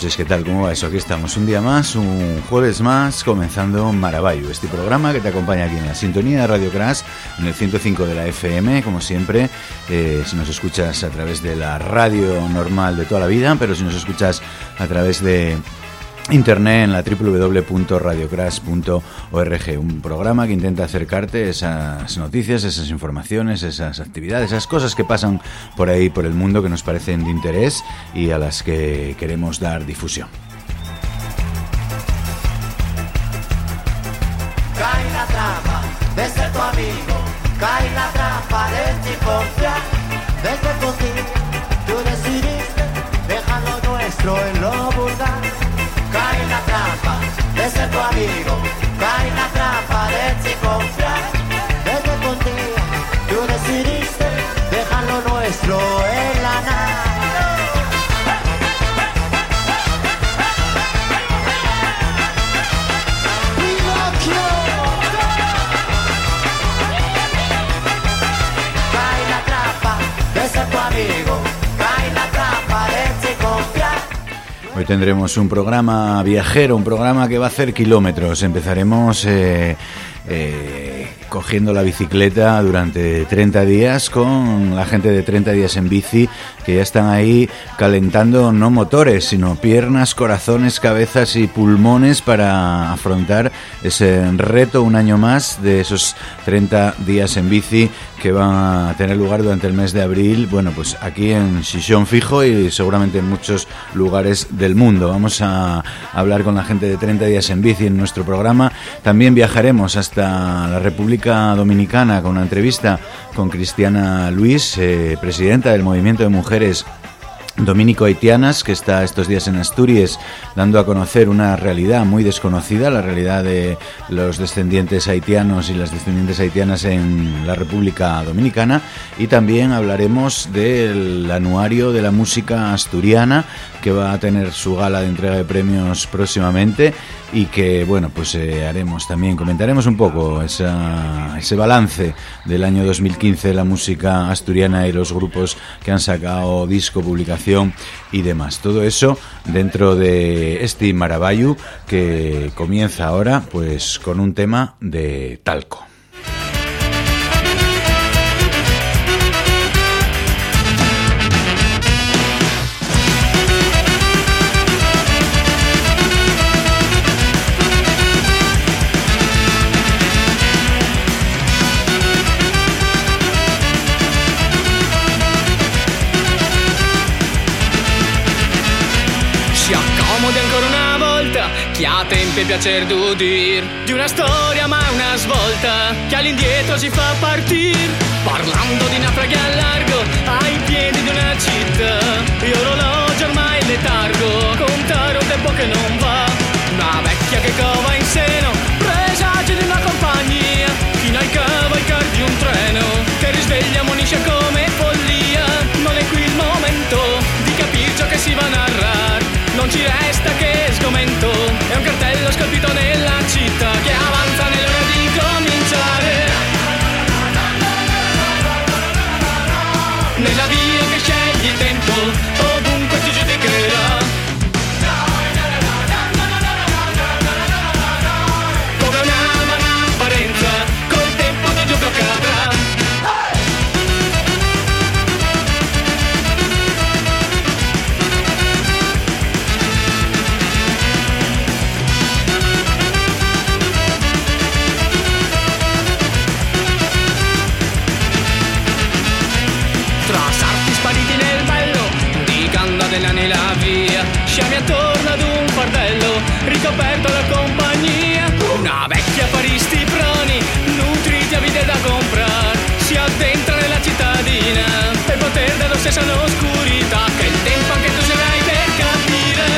noches, ¿qué tal? ¿Cómo va eso? Aquí estamos, un día más, un jueves más, comenzando Maravallo, este programa que te acompaña aquí en la sintonía de Radio Crash, en el 105 de la FM, como siempre, si nos escuchas a través de la radio normal de toda la vida, pero si nos escuchas a través de internet en la www.radiocrash.org, un programa que intenta acercarte esas noticias, esas informaciones, esas actividades, esas cosas que pasan por ahí, por el mundo, que nos parecen de interés y a las que queremos dar difusión. Cae la trampa de ser tu amigo, cae la trampa de ti confiar. Desde contigo tú decidiste dejar lo nuestro en lo vulgar. Cae la trampa de ser tu amigo, cae la trampa de ti confiar. Desde contigo tú decidiste dejar lo nuestro en la nada. Cae la trampa de ser tu amigo, cae la trampa de ti confiar. Hoy tendremos un programa viajero, un programa que va a hacer kilómetros. Empezaremos cogiendo la bicicleta durante 30 días con la gente de 30 días en bici, que ya están ahí calentando no motores, sino piernas, corazones, cabezas y pulmones para afrontar ese reto un año más de esos 30 días en bici que van a tener lugar durante el mes de abril, bueno, pues aquí en Xixón Fijo y seguramente en muchos lugares del mundo. Vamos a hablar con la gente de 30 días en bici en nuestro programa. También viajaremos hasta la República Dominicana con una entrevista con Cristiana Luis, presidenta del Movimiento de Mujeres Dominico-Haitianas, que está estos días en Asturias dando a conocer una realidad muy desconocida, la realidad de los descendientes haitianos y las descendientes haitianas en la República Dominicana. Y también hablaremos del anuario de la música asturiana, que va a tener su gala de entrega de premios próximamente y que, bueno, pues comentaremos un poco ese balance del año 2015 de la música asturiana y los grupos que han sacado disco, publicación y demás. Todo eso dentro de este Maravallo que comienza ahora pues con un tema de Talco. Chi ha tempo e piacer d'udir di una storia ma una svolta che all'indietro si fa partire, parlando di naufraghi a largo ai piedi di una città, e orologio ormai in letargo, contare un tempo che non va, una vecchia che cova in seno presagi di una compagnia, fino al cavalcar di un treno che risveglia, ammonisce come follia. Non è qui il momento di capire ciò che si va a narrare, non ci resta che sgomento, è un cartello scolpito nella città che avanza nell'ora di cominciare, nella via che scegli il tempo, ovunque ti giudicherà, come una mano apparenza, col tempo di gioco cadrà. Nella via, sciami attorno ad un fardello ricoperto da compagnia, una vecchia paristi proni nutriti a vite da comprare, si addentra nella cittadina per poter dallo stesso all'oscurità che il tempo anche tu userai per capire,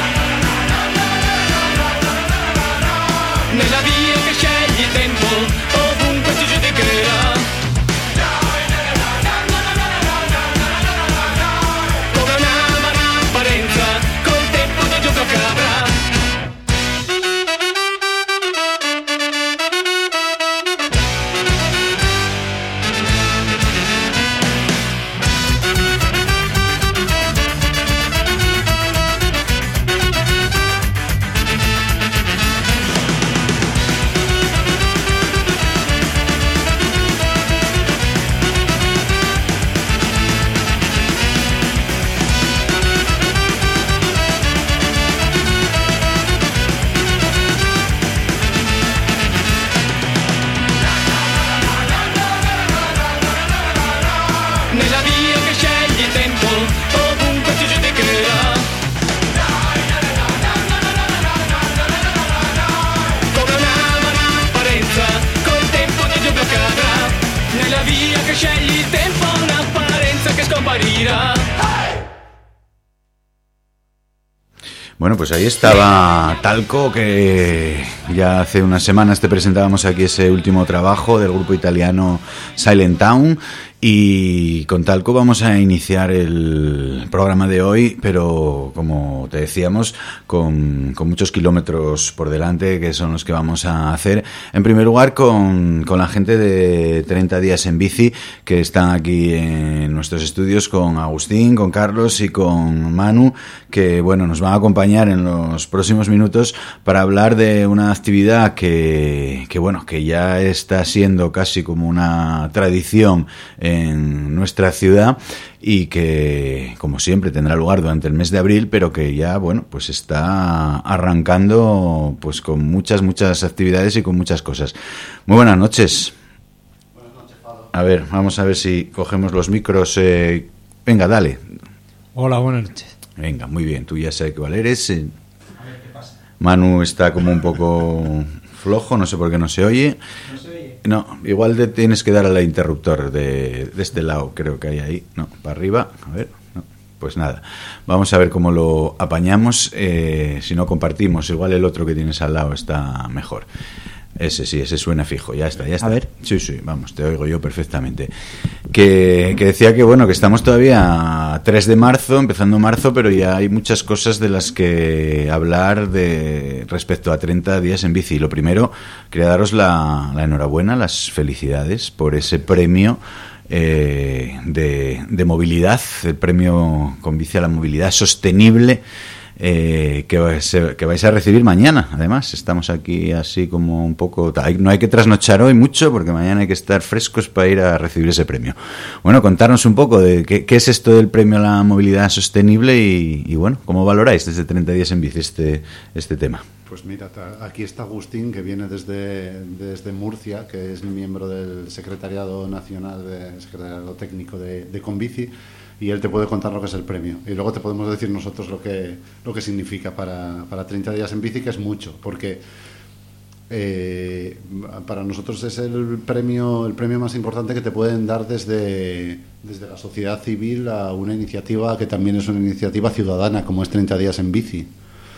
nella via che scegli il tempo, ovunque ti giudicherà. gira. Bueno, pues ahí estaba Talco, que ya hace unas semanas te presentábamos aquí ese último trabajo del grupo italiano Silent Town. Y con Talco vamos a iniciar el programa de hoy, pero como te decíamos, con muchos kilómetros por delante, que son los que vamos a hacer. En primer lugar, con la gente de 30 días en bici, que están aquí en nuestros estudios, con Agustín, con Carlos y con Manu, que bueno, nos van a acompañar en los próximos minutos para hablar de una actividad que bueno, que ya está siendo casi como una tradición en nuestra ciudad y que, como siempre, tendrá lugar durante el mes de abril, pero que ya, bueno, pues está arrancando pues con muchas actividades y con muchas cosas. Muy buenas noches. Buenas noches, Pablo. A ver, vamos a ver si cogemos los micros. Venga, dale. Hola, buenas noches. Venga, muy bien, tú ya sabes cuál eres. A ver qué pasa. Manu está como un poco flojo, no sé por qué no se oye. ¿No se oye? No, igual te tienes que dar al interruptor de este lado, creo que hay ahí. No, para arriba, a ver. No. Pues nada, vamos a ver cómo lo apañamos. Si no compartimos, igual el otro que tienes al lado está mejor. Ese sí, ese suena fijo, ya está. A ver. Sí, vamos, te oigo yo perfectamente. Que decía que bueno, que estamos todavía a 3 de marzo, empezando marzo, pero ya hay muchas cosas de las que hablar respecto a 30 días en bici. Lo primero, quería daros la enhorabuena, las felicidades por ese premio de movilidad, el premio con bici a la movilidad sostenible, que vais a recibir mañana. Además, estamos aquí así como un poco... No hay que trasnochar hoy mucho porque mañana hay que estar frescos para ir a recibir ese premio. Bueno, contarnos un poco de qué es esto del premio a la movilidad sostenible y bueno, ¿cómo valoráis desde 30 días en bici este tema? Pues mira, aquí está Agustín, que viene desde Murcia, que es miembro del Secretariado Nacional, Secretariado Técnico de Conbici, y él te puede contar lo que es el premio. Y luego te podemos decir nosotros lo que significa para 30 días en bici, que es mucho, porque para nosotros es el premio más importante que te pueden dar desde la sociedad civil a una iniciativa que también es una iniciativa ciudadana, como es 30 días en bici.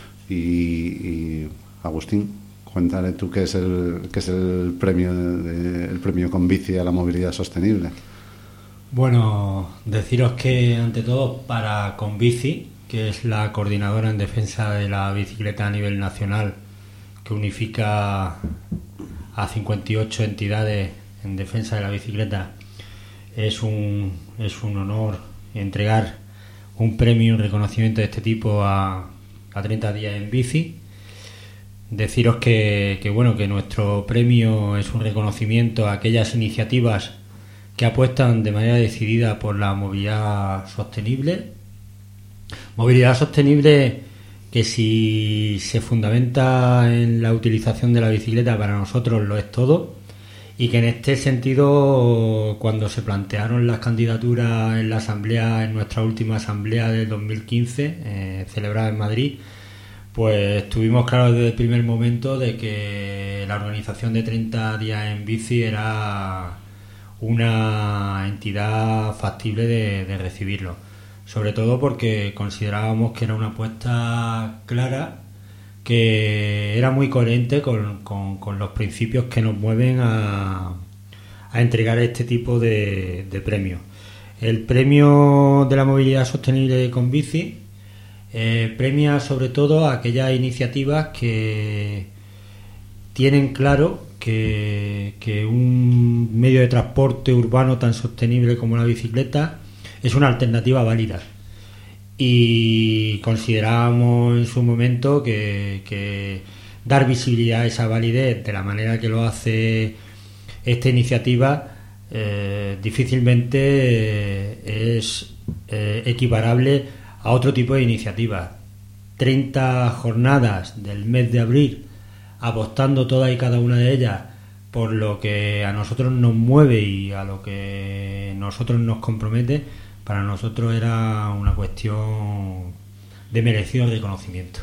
Y Agustín, cuéntale tú qué es el premio con bici a la movilidad sostenible. Bueno, deciros que ante todo para Conbici, que es la coordinadora en defensa de la bicicleta a nivel nacional, que unifica a 58 entidades en defensa de la bicicleta, es un honor entregar un premio y un reconocimiento de este tipo a 30 días en bici. Deciros que nuestro premio es un reconocimiento a aquellas iniciativas que apuestan de manera decidida por la movilidad sostenible. Movilidad sostenible que, si se fundamenta en la utilización de la bicicleta, para nosotros lo es todo, y que en este sentido, cuando se plantearon las candidaturas en la asamblea, en nuestra última asamblea del 2015, celebrada en Madrid, pues tuvimos claro desde el primer momento de que la organización de 30 días en bici era una entidad factible de recibirlo, sobre todo porque considerábamos que era una apuesta clara, que era muy coherente con los principios que nos mueven a entregar este tipo de premios. El premio de la movilidad sostenible con bici premia sobre todo a aquellas iniciativas que tienen claro que un medio de transporte urbano tan sostenible como la bicicleta es una alternativa válida, y considerábamos en su momento que dar visibilidad a esa validez de la manera que lo hace esta iniciativa difícilmente es equiparable a otro tipo de iniciativas. 30 jornadas del mes de abril, apostando todas y cada una de ellas por lo que a nosotros nos mueve y a lo que nosotros nos compromete, para nosotros era una cuestión de merecido reconocimiento.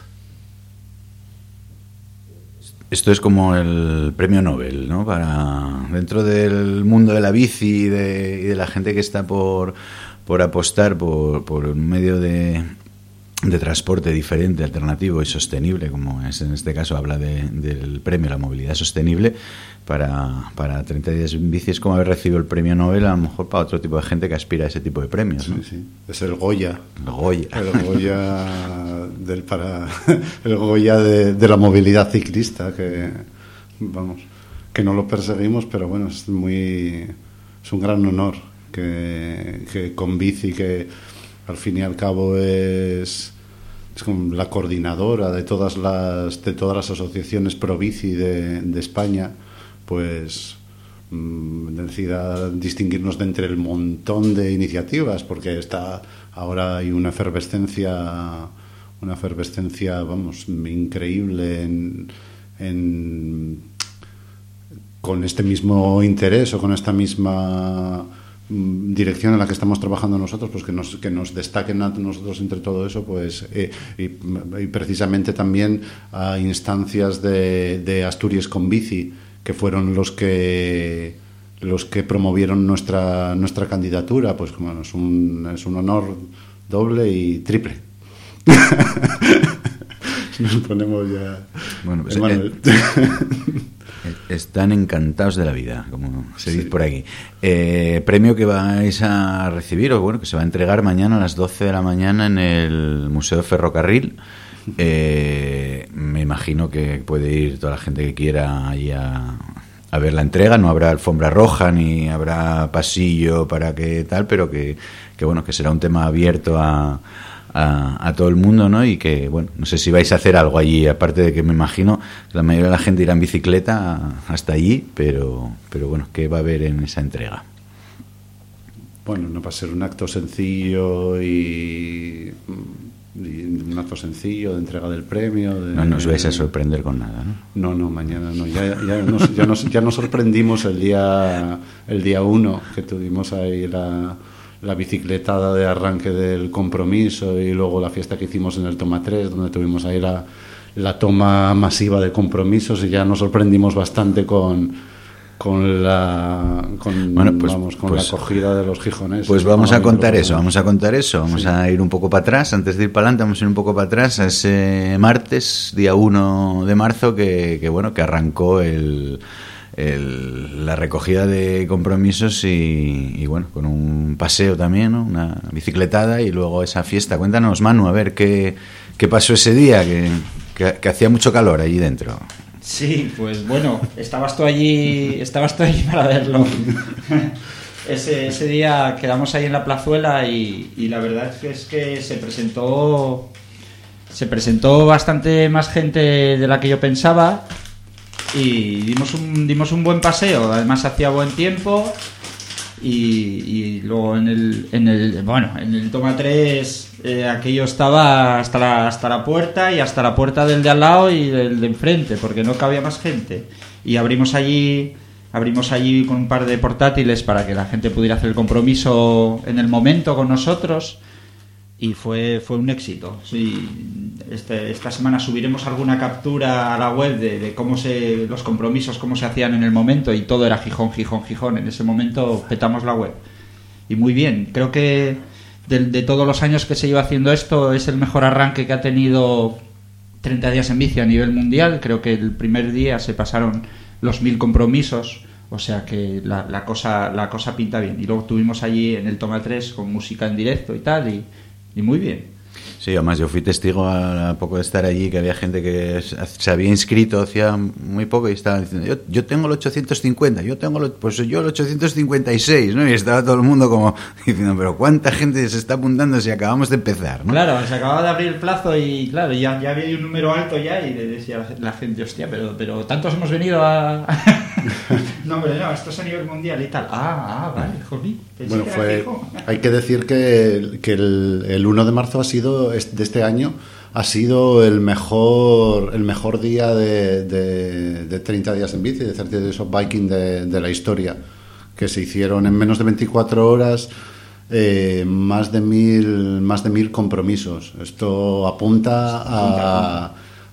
Esto es como el premio Nobel, ¿no? Para dentro del mundo de la bici y de la gente que está por por apostar por un medio de transporte diferente, alternativo y sostenible, como es en este caso, habla del premio a la movilidad sostenible para 30 días en bici. Es como haber recibido el premio Nobel, a lo mejor para otro tipo de gente que aspira a ese tipo de premios, ¿no? Sí, sí. Es el Goya. El Goya. El Goya el Goya de la movilidad ciclista, que vamos, que no lo perseguimos, pero bueno, es un gran honor que con bici, que al fin y al cabo es como la coordinadora de todas las asociaciones pro bici de España, pues decida distinguirnos de entre el montón de iniciativas, porque ahora hay una efervescencia, vamos, increíble con este mismo interés o con esta misma dirección en la que estamos trabajando nosotros, pues que nos destaquen a nosotros entre todo eso, pues y precisamente también a instancias de Asturias con Bici, que fueron los que promovieron nuestra candidatura, pues bueno, es un honor doble y triple. Nos ponemos ya. Bueno, pues están encantados de la vida, como se dice por aquí. Premio que vais a recibir, o bueno, que se va a entregar mañana a las 12 de la mañana en el Museo Ferrocarril. Me imagino que puede ir toda la gente que quiera ahí a ver la entrega. No habrá alfombra roja ni habrá pasillo para que tal, pero que bueno, que será un tema abierto a todo el mundo, ¿no? Y que, bueno, no sé si vais a hacer algo allí, aparte de que me imagino que la mayoría de la gente irá en bicicleta hasta allí, pero bueno, ¿qué va a haber en esa entrega? Bueno, no va a ser un acto sencillo y un acto sencillo de entrega del premio. No nos vais a sorprender con nada, ¿no? No, mañana no. Ya nos sorprendimos el día 1, que tuvimos ahí la bicicletada de arranque del compromiso, y luego la fiesta que hicimos en el Toma 3, donde tuvimos ahí la toma masiva de compromisos, y ya nos sorprendimos bastante con la acogida de los gijoneses. Pues vamos a contar eso. Vamos sí. A ir un poco para atrás, antes de ir para adelante, vamos a ir un poco para atrás a ese martes, día 1 de marzo, que arrancó la recogida de compromisos y bueno, con un paseo también, ¿no? Una bicicletada y luego esa fiesta. Cuéntanos, Manu, a ver qué pasó ese día, que hacía mucho calor allí dentro. Sí, pues bueno, estabas tú allí para verlo. Ese día quedamos ahí en la plazuela y la verdad es que se presentó bastante más gente de la que yo pensaba. Y dimos un buen paseo, además hacía buen tiempo, y luego en el Toma 3 aquello estaba hasta la puerta, y hasta la puerta del de al lado y del de enfrente, porque no cabía más gente, y abrimos allí con un par de portátiles para que la gente pudiera hacer el compromiso en el momento con nosotros. Y fue un éxito. Sí, esta semana subiremos alguna captura a la web de los compromisos, cómo se hacían en el momento, y todo era Gijón. En ese momento petamos la web. Y muy bien. Creo que de todos los años que se lleva haciendo esto, es el mejor arranque que ha tenido 30 días en bici a nivel mundial. Creo que el primer día se pasaron los 1000 compromisos. O sea que la cosa pinta bien. Y luego tuvimos allí en el Toma 3 con música en directo y tal, y muy bien. Sí, además yo fui testigo a poco de estar allí, que había gente que se había inscrito hacía muy poco y estaban diciendo, yo tengo el 850, yo el 856, ¿no? Y estaba todo el mundo como diciendo, pero ¿cuánta gente se está apuntando si acabamos de empezar, ¿no? Claro, se acababa de abrir el plazo y claro, ya había un número alto ya, y le decía la gente, hostia, pero tantos hemos venido a... No, hombre, no, esto es a nivel mundial y tal. Vale, joder. Bueno, hay que decir que el 1 de marzo de este año ha sido el mejor día de 30 días en bici, de 30 Days of Biking de la historia, que se hicieron en menos de 24 horas, más de 1000 compromisos. Esto apunta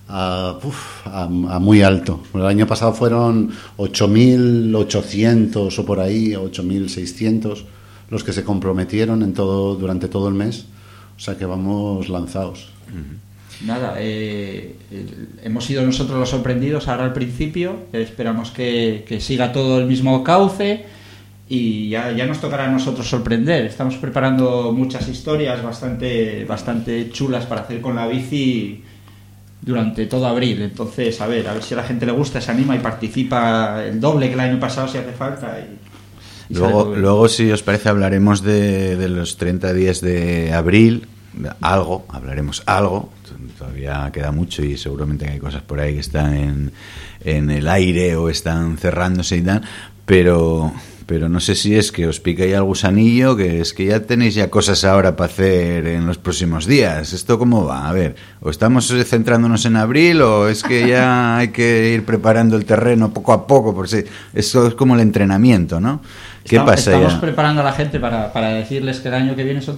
a muy alto. El año pasado fueron 8.800 o por ahí, 8.600. los que se comprometieron durante todo el mes, o sea que vamos lanzados. Nada, hemos sido nosotros los sorprendidos ahora al principio, esperamos que siga todo el mismo cauce y ya nos tocará a nosotros sorprender. Estamos preparando muchas historias bastante chulas para hacer con la bici durante todo abril, entonces a ver si a la gente le gusta, se anima y participa el doble que el año pasado si hace falta. Y luego, si os parece, hablaremos de los 30 días de abril, hablaremos algo, todavía queda mucho y seguramente hay cosas por ahí que están en el aire o están cerrándose y tal, pero no sé si es que os pica ya el gusanillo, que es que ya tenéis ya cosas ahora para hacer en los próximos días. ¿Esto cómo va? A ver, ¿o estamos centrándonos en abril o es que ya hay que ir preparando el terreno poco a poco? Porque esto es como el entrenamiento, ¿no? ¿Qué pasa ya? Estamos preparando a la gente para decirles que el año que viene son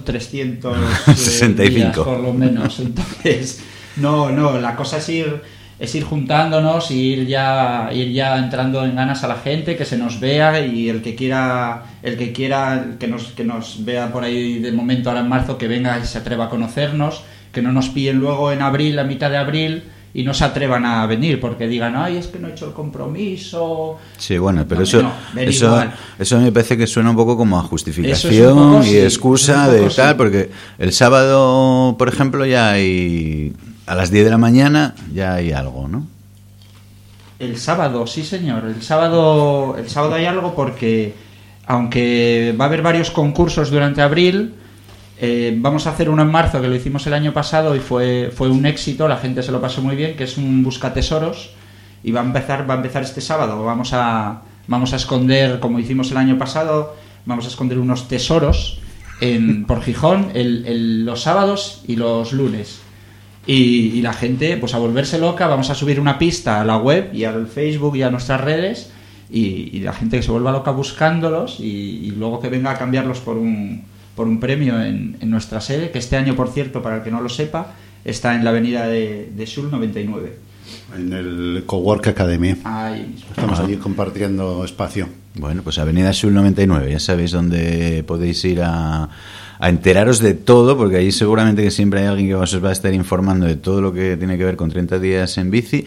365 días, por lo menos. Entonces, no, la cosa es ir juntándonos y ir ya entrando en ganas a la gente, que se nos vea, y el que quiera que nos vea por ahí de momento ahora en marzo, que venga y se atreva a conocernos, que no nos pillen luego en abril, a mitad de abril, y no se atrevan a venir porque digan, ay, es que no he hecho el compromiso. Sí, bueno, pero no, eso me parece que suena un poco como a justificación y excusa de tal, porque el sábado, por ejemplo, ya hay, a las 10 de la mañana ya hay algo, ¿no? El sábado, sí señor, el sábado hay algo, porque aunque va a haber varios concursos durante abril, vamos a hacer uno en marzo, que lo hicimos el año pasado y fue un éxito, la gente se lo pasó muy bien, que es un buscatesoros, y va a empezar este sábado. Vamos a esconder, como hicimos el año pasado, vamos a esconder unos tesoros por Gijón los sábados y los lunes. Y la gente, pues a volverse loca, vamos a subir una pista a la web y al Facebook y a nuestras redes, y la gente que se vuelva loca buscándolos, y luego que venga a cambiarlos por un premio en nuestra sede, que este año, por cierto, para el que no lo sepa, está en la avenida de Sul 99. En el Cowork Academy. Ahí mismo. Estamos allí compartiendo espacio. Bueno, pues avenida Sul 99, ya sabéis dónde podéis ir a enteraros de todo, porque allí seguramente que siempre hay alguien que os va a estar informando de todo lo que tiene que ver con 30 días en bici.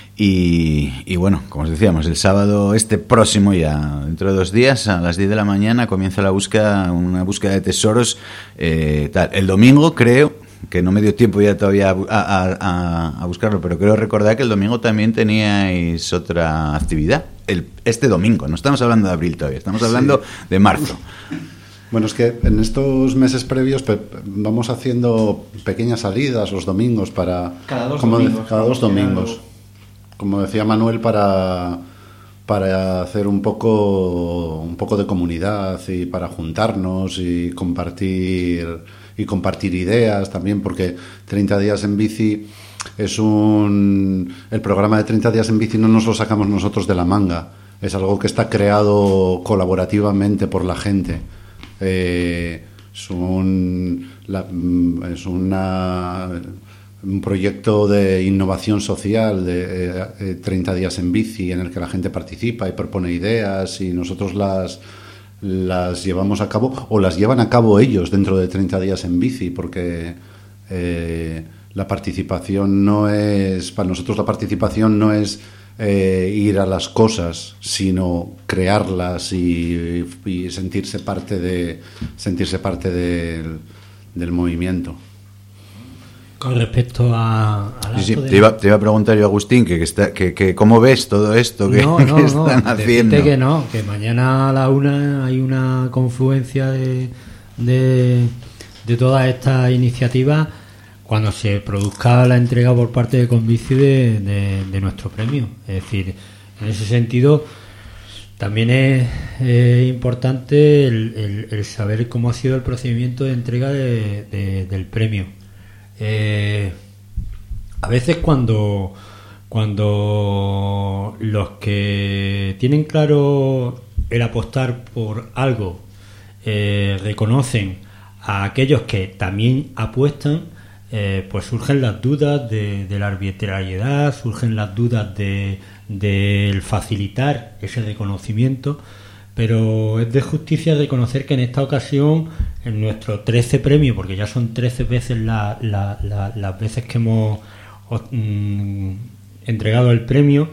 Y bueno, como os decíamos, el sábado próximo, ya dentro de 2 días, a las 10 de la mañana comienza una búsqueda de tesoros, tal. El domingo creo que no me dio tiempo ya todavía a buscarlo, pero creo recordar que el domingo también teníais otra actividad. Este domingo, no estamos hablando de abril todavía, estamos hablando de marzo. Bueno, es que en estos meses previos vamos haciendo pequeñas salidas los domingos cada dos domingos. Como decía Manuel, para hacer un poco de comunidad y para juntarnos y compartir ideas también, porque 30 días en bici el programa de 30 días en bici no nos lo sacamos nosotros de la manga, es algo que está creado colaborativamente por la gente. Es un proyecto de innovación social de 30 días en bici, en el que la gente participa y propone ideas, y nosotros las llevamos a cabo, o las llevan a cabo ellos dentro de 30 días en bici, porque la participación para nosotros la participación no es ir a las cosas, sino crearlas y sentirse parte del movimiento. Con respecto a sí, te iba a preguntar yo, Agustín, que ¿cómo ves todo esto que están haciendo? Que mañana a la 1 hay una confluencia de todas estas iniciativas cuando se produzca la entrega por parte de Convici de nuestro premio. Es decir, en ese sentido también es importante el saber cómo ha sido el procedimiento de entrega del premio. A veces cuando los que tienen claro el apostar por algo reconocen a aquellos que también apuestan, pues surgen las dudas de la arbitrariedad, surgen las dudas del facilitar ese reconocimiento, pero es de justicia reconocer que en esta ocasión, en nuestro 13 premio, porque ya son 13 veces las veces que hemos entregado el premio,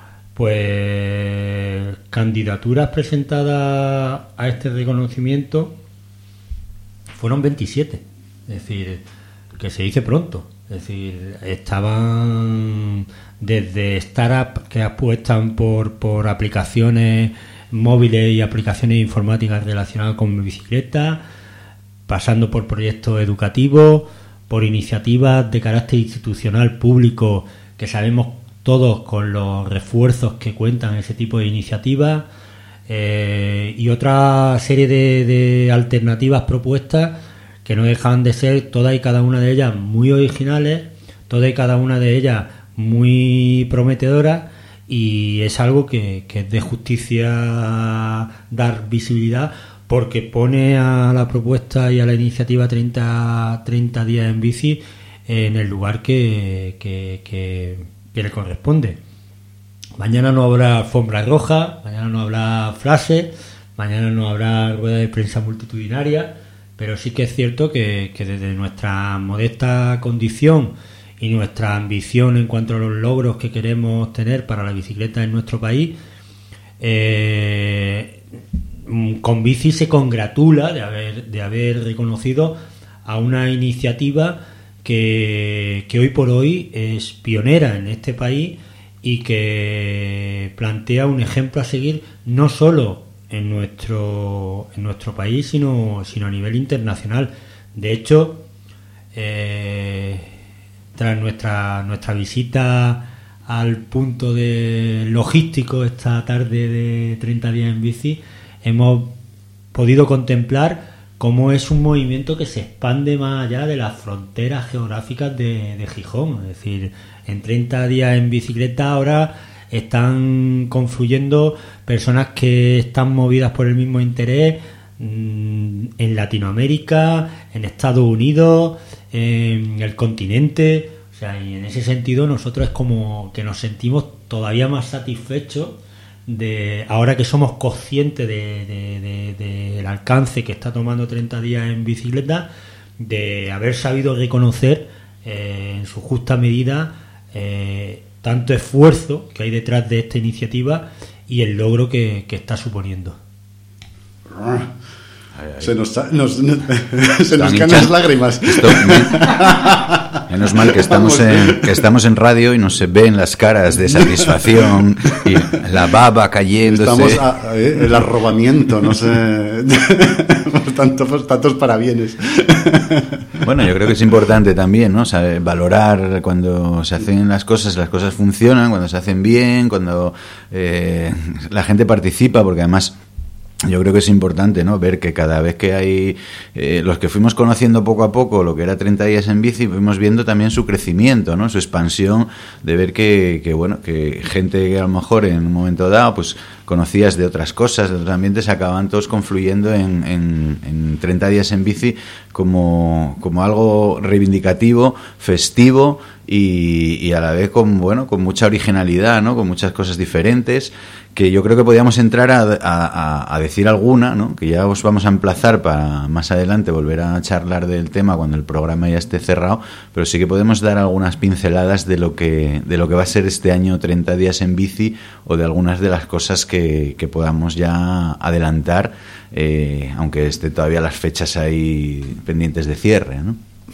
pues candidaturas presentadas a este reconocimiento fueron 27, es decir, que se dice pronto. Es decir, estaban desde startups que apuestan por aplicaciones móviles y aplicaciones informáticas relacionadas con bicicleta, pasando por proyectos educativos, por iniciativas de carácter institucional público, que sabemos todos con los refuerzos que cuentan ese tipo de iniciativas, y otra serie de alternativas propuestas que no dejan de ser todas y cada una de ellas muy originales, todas y cada una de ellas muy prometedoras, y es algo que es de justicia dar visibilidad, porque pone a la propuesta y a la iniciativa 30 días en bici en el lugar que le corresponde. Mañana no habrá alfombra roja, mañana no habrá frases, mañana no habrá rueda de prensa multitudinaria, pero sí que es cierto que desde nuestra modesta condición y nuestra ambición en cuanto a los logros que queremos tener para la bicicleta en nuestro país, Conbici se congratula de haber reconocido a una iniciativa que hoy por hoy es pionera en este país y que plantea un ejemplo a seguir no solo en nuestro país, sino a nivel internacional. De hecho, tras nuestra visita al punto de logístico esta tarde de 30 días en bici, hemos podido contemplar cómo es un movimiento que se expande más allá de las fronteras geográficas de Gijón. Es decir, en 30 días en bicicleta ahora están confluyendo personas que están movidas por el mismo interés en Latinoamérica, en Estados Unidos, en el continente. O sea, y en ese sentido nosotros es como que nos sentimos todavía más satisfechos de ahora que somos conscientes del alcance que está tomando 30 días en bicicleta, de haber sabido reconocer en su justa medida tanto esfuerzo que hay detrás de esta iniciativa y el logro que está suponiendo. Se nos caen las lágrimas. Menos mal que estamos en radio y no se ven las caras de satisfacción y la baba cayéndose. Estamos el arrobamiento, no sé, por tantos parabienes. Bueno, yo creo que es importante también, ¿no? Saber valorar cuando se hacen las cosas funcionan, cuando se hacen bien, cuando la gente participa, porque además yo creo que es importante, ¿no? Ver que cada vez que hay los que fuimos conociendo poco a poco lo que era 30 días en bici, fuimos viendo también su crecimiento, ¿no? Su expansión, de ver que gente que a lo mejor en un momento dado pues conocías de otras cosas, de otros ambientes, acaban todos confluyendo en 30 días en bici como algo reivindicativo, festivo y a la vez con mucha originalidad, ¿no? Con muchas cosas diferentes, que yo creo que podíamos entrar a decir alguna, ¿no? Que ya os vamos a emplazar para más adelante volver a charlar del tema cuando el programa ya esté cerrado, pero sí que podemos dar algunas pinceladas de lo que va a ser este año 30 días en bici, o de algunas de las cosas que podamos ya adelantar, aunque esté todavía las fechas ahí pendientes de cierre, ¿no?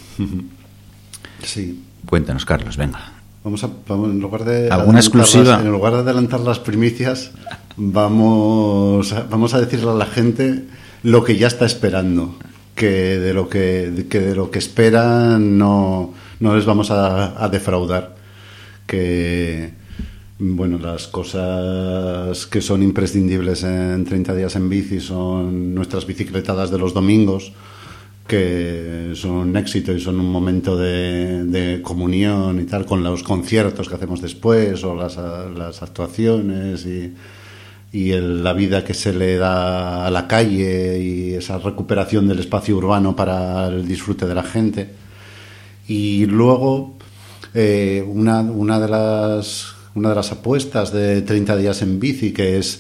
Sí. Cuéntanos, Carlos, venga. Vamos en lugar de ¿alguna exclusiva? En lugar de adelantar las primicias, vamos a decirle a la gente lo que ya está esperando, que de lo que esperan no les vamos a defraudar, que las cosas que son imprescindibles en 30 días en bici son nuestras bicicletadas de los domingos, que son un éxito y son un momento de comunión y tal, con los conciertos que hacemos después, o las actuaciones y la vida que se le da a la calle, y esa recuperación del espacio urbano para el disfrute de la gente. Y luego una de una de las apuestas de 30 días en bici, que es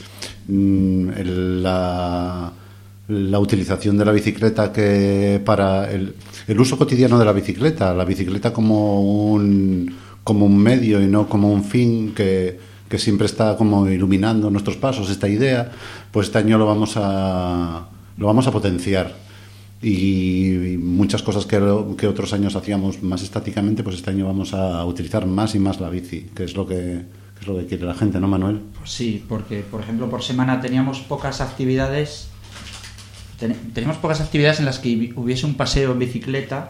la utilización de la bicicleta que para el uso cotidiano de la bicicleta como un medio y no como un fin que siempre está como iluminando nuestros pasos, esta idea, pues este año lo vamos a potenciar. Y muchas cosas que otros años hacíamos más estáticamente, pues este año vamos a utilizar más y más la bici, que es lo que quiere la gente, ¿no, Manuel? Pues sí, porque por ejemplo por semana teníamos pocas actividades en las que hubiese un paseo en bicicleta.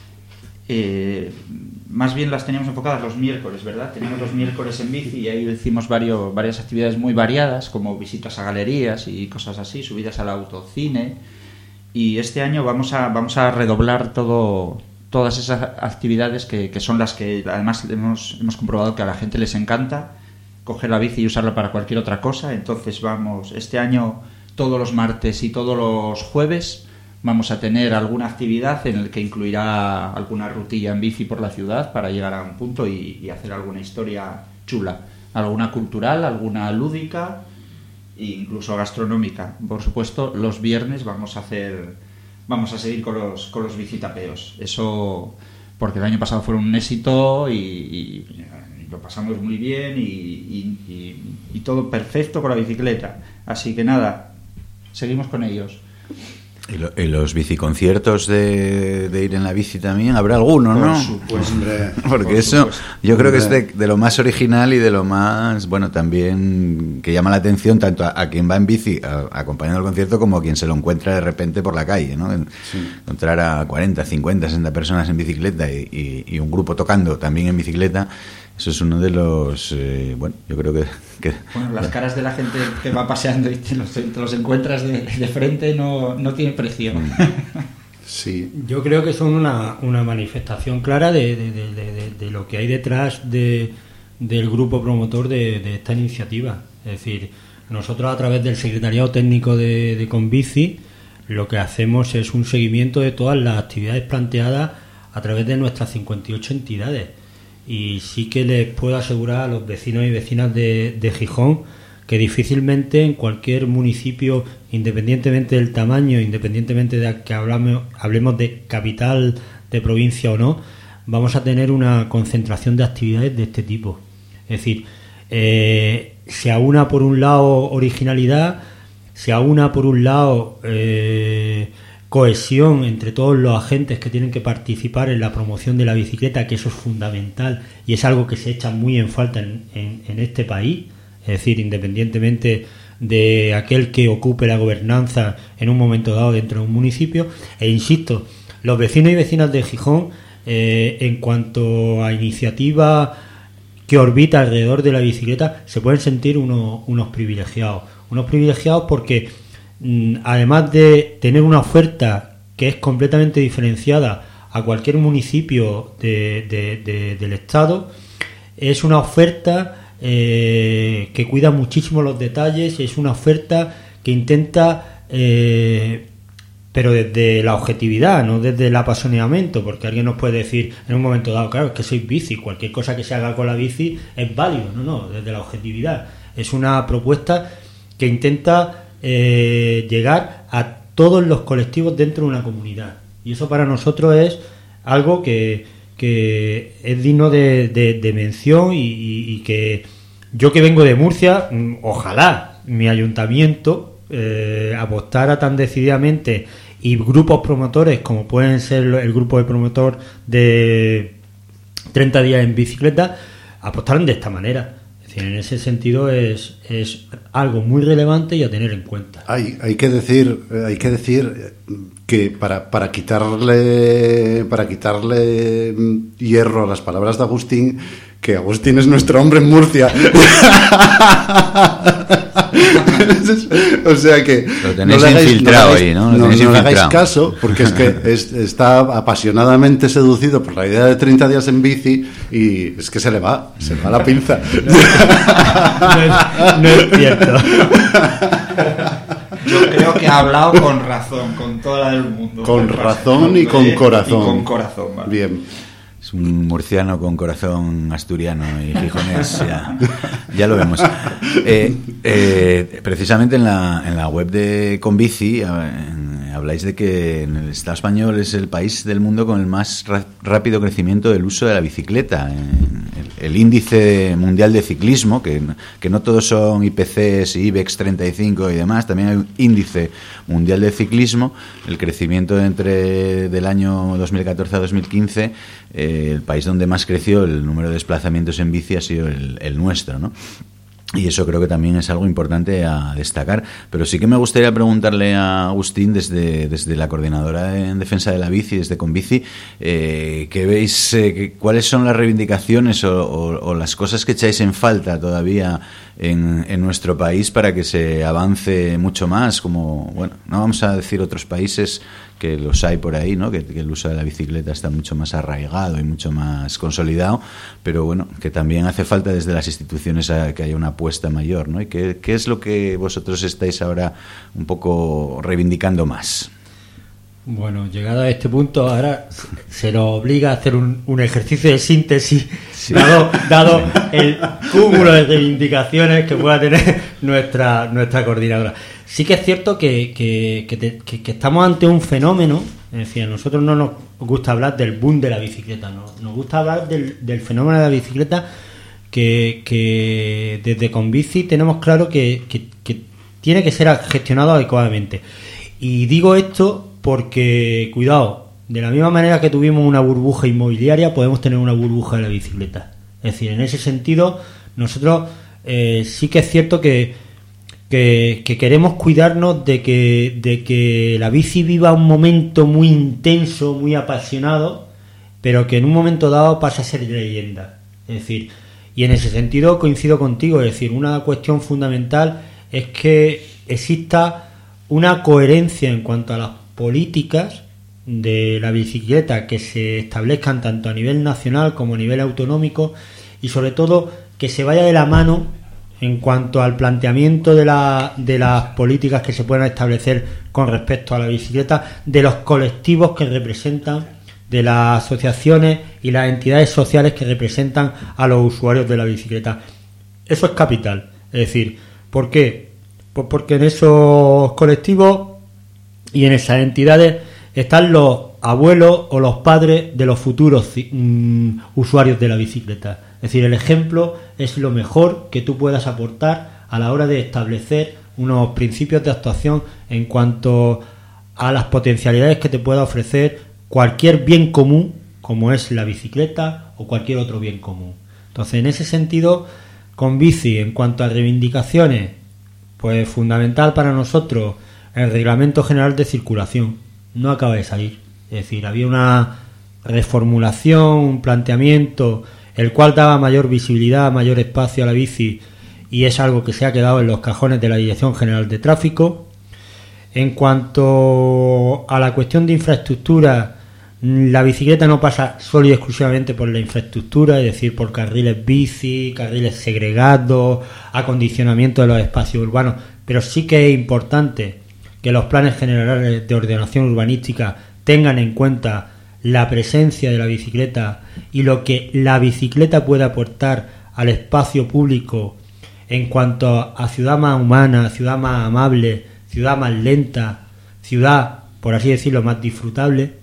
Más bien las teníamos enfocadas los miércoles, ¿verdad? Teníamos los miércoles en bici y ahí hicimos varias actividades muy variadas, como visitas a galerías y cosas así, subidas al autocine. Y este año vamos a redoblar todas esas actividades que son las que además hemos comprobado que a la gente les encanta coger la bici y usarla para cualquier otra cosa. Entonces este año todos los martes y todos los jueves vamos a tener alguna actividad en la que incluirá alguna rutilla en bici por la ciudad para llegar a un punto y hacer alguna historia chula, alguna cultural, alguna lúdica e incluso gastronómica. Por supuesto, los viernes vamos a seguir con los bicitapeos. Eso porque el año pasado fueron un éxito y lo pasamos muy bien y todo perfecto con la bicicleta. Así que nada, seguimos con ellos. ¿Y los biciconciertos de ir en la bici también? ¿Habrá alguno, no? Por supuesto. Porque eso yo creo que es de lo más original y de lo más, bueno, también que llama la atención tanto a quien va en bici acompañando el concierto como a quien se lo encuentra de repente por la calle, ¿no? Sí. Encontrar a 40, 50, 60 personas en bicicleta y un grupo tocando también en bicicleta. Eso es uno de los... bueno, yo creo que... Bueno, las caras de la gente que va paseando y te los encuentras de frente no tiene precio. Sí. Yo creo que son una manifestación clara de lo que hay detrás del grupo promotor de esta iniciativa. Es decir, nosotros a través del secretariado técnico de Conbici lo que hacemos es un seguimiento de todas las actividades planteadas a través de nuestras 58 entidades. Y sí que les puedo asegurar a los vecinos y vecinas de Gijón que difícilmente en cualquier municipio, independientemente del tamaño, independientemente de que hablemos de capital, de provincia o no, vamos a tener una concentración de actividades de este tipo. Es decir, se aúna por un lado originalidad, se aúna por un lado cohesión entre todos los agentes que tienen que participar en la promoción de la bicicleta, que eso es fundamental y es algo que se echa muy en falta en este país. Es decir, independientemente de aquel que ocupe la gobernanza en un momento dado dentro de un municipio. E insisto, los vecinos y vecinas de Gijón, en cuanto a iniciativa que orbita alrededor de la bicicleta, se pueden sentir unos privilegiados. Unos privilegiados porque además de tener una oferta que es completamente diferenciada a cualquier municipio del estado, es una oferta que cuida muchísimo los detalles, es una oferta que intenta, pero desde la objetividad, no desde el apasionamiento, porque alguien nos puede decir en un momento dado, claro, es que soy bici, cualquier cosa que se haga con la bici es válido. No, desde la objetividad. Es una propuesta que intenta llegar a todos los colectivos dentro de una comunidad, y eso para nosotros es algo que es digno de mención y que yo, que vengo de Murcia, ojalá mi ayuntamiento apostara tan decididamente, y grupos promotores como pueden ser el grupo de promotor de 30 días en bicicleta apostaran de esta manera. En ese sentido es algo muy relevante y a tener en cuenta. Hay que decir que para quitarle hierro a las palabras de Agustín, que Agustín es nuestro hombre en Murcia. O sea que lo tenéis infiltrado ahí, ¿no? No le hagáis caso, porque es que está apasionadamente seducido por la idea de 30 días en bici y es que se le va la pinza. No es cierto. Yo creo que ha hablado con razón, con toda la del mundo. Con razón y con corazón. Y con corazón, vale. Bien. Es un murciano con corazón asturiano y gijonés, ya lo vemos. Precisamente en la web de Conbici habláis de que en el Estado español es el país del mundo con el más rápido crecimiento del uso de la bicicleta. El índice mundial de ciclismo, que no todos son IPCs y IBEX 35 y demás, también hay un índice mundial de ciclismo. El crecimiento del año 2014 a 2015, el país donde más creció el número de desplazamientos en bici ha sido el nuestro, ¿no? Y eso creo que también es algo importante a destacar. Pero sí que me gustaría preguntarle a Agustín, desde la coordinadora en defensa de la bici, desde Conbici, ¿qué veis, cuáles son las reivindicaciones o las cosas que echáis en falta todavía en nuestro país para que se avance mucho más? Como, bueno, no vamos a decir otros países, que los hay por ahí, ¿no? Que el uso de la bicicleta está mucho más arraigado y mucho más consolidado, pero bueno, que también hace falta desde las instituciones que haya una apuesta mayor, ¿no? ¿Y qué es lo que vosotros estáis ahora un poco reivindicando más? Bueno, llegado a este punto, ahora se nos obliga a hacer un ejercicio de síntesis, sí, dado el cúmulo de reivindicaciones que pueda tener nuestra coordinadora. Sí que es cierto que estamos ante un fenómeno, es decir, a nosotros no nos gusta hablar del boom de la bicicleta, nos gusta hablar del fenómeno de la bicicleta que desde Conbici tenemos claro que tiene que ser gestionado adecuadamente. Y digo esto porque, cuidado, de la misma manera que tuvimos una burbuja inmobiliaria, podemos tener una burbuja de la bicicleta. Es decir, en ese sentido, nosotros sí que es cierto que queremos cuidarnos de que la bici viva un momento muy intenso, muy apasionado, pero que en un momento dado pasa a ser leyenda. Es decir, y en ese sentido coincido contigo, es decir, una cuestión fundamental es que exista una coherencia en cuanto a las políticas de la bicicleta que se establezcan tanto a nivel nacional como a nivel autonómico, y sobre todo que se vaya de la mano en cuanto al planteamiento de las políticas que se puedan establecer con respecto a la bicicleta, de los colectivos que representan, de las asociaciones y las entidades sociales que representan a los usuarios de la bicicleta. Eso es capital. Es decir, ¿por qué? Pues porque en esos colectivos y en esas entidades están los abuelos o los padres de los futuros usuarios de la bicicleta. Es decir, el ejemplo es lo mejor que tú puedas aportar a la hora de establecer unos principios de actuación en cuanto a las potencialidades que te pueda ofrecer cualquier bien común, como es la bicicleta o cualquier otro bien común. Entonces, en ese sentido, Conbici, en cuanto a reivindicaciones, pues fundamental para nosotros el Reglamento General de Circulación. No acaba de salir. Es decir, había una reformulación, un planteamiento, el cual daba mayor visibilidad, mayor espacio a la bici, y es algo que se ha quedado en los cajones de la Dirección General de Tráfico. En cuanto a la cuestión de infraestructura, la bicicleta no pasa solo y exclusivamente por la infraestructura, es decir, por carriles bici, carriles segregados, acondicionamiento de los espacios urbanos, pero sí que es importante que los planes generales de ordenación urbanística tengan en cuenta la presencia de la bicicleta y lo que la bicicleta puede aportar al espacio público en cuanto a ciudad más humana, ciudad más amable, ciudad más lenta, ciudad, por así decirlo, más disfrutable.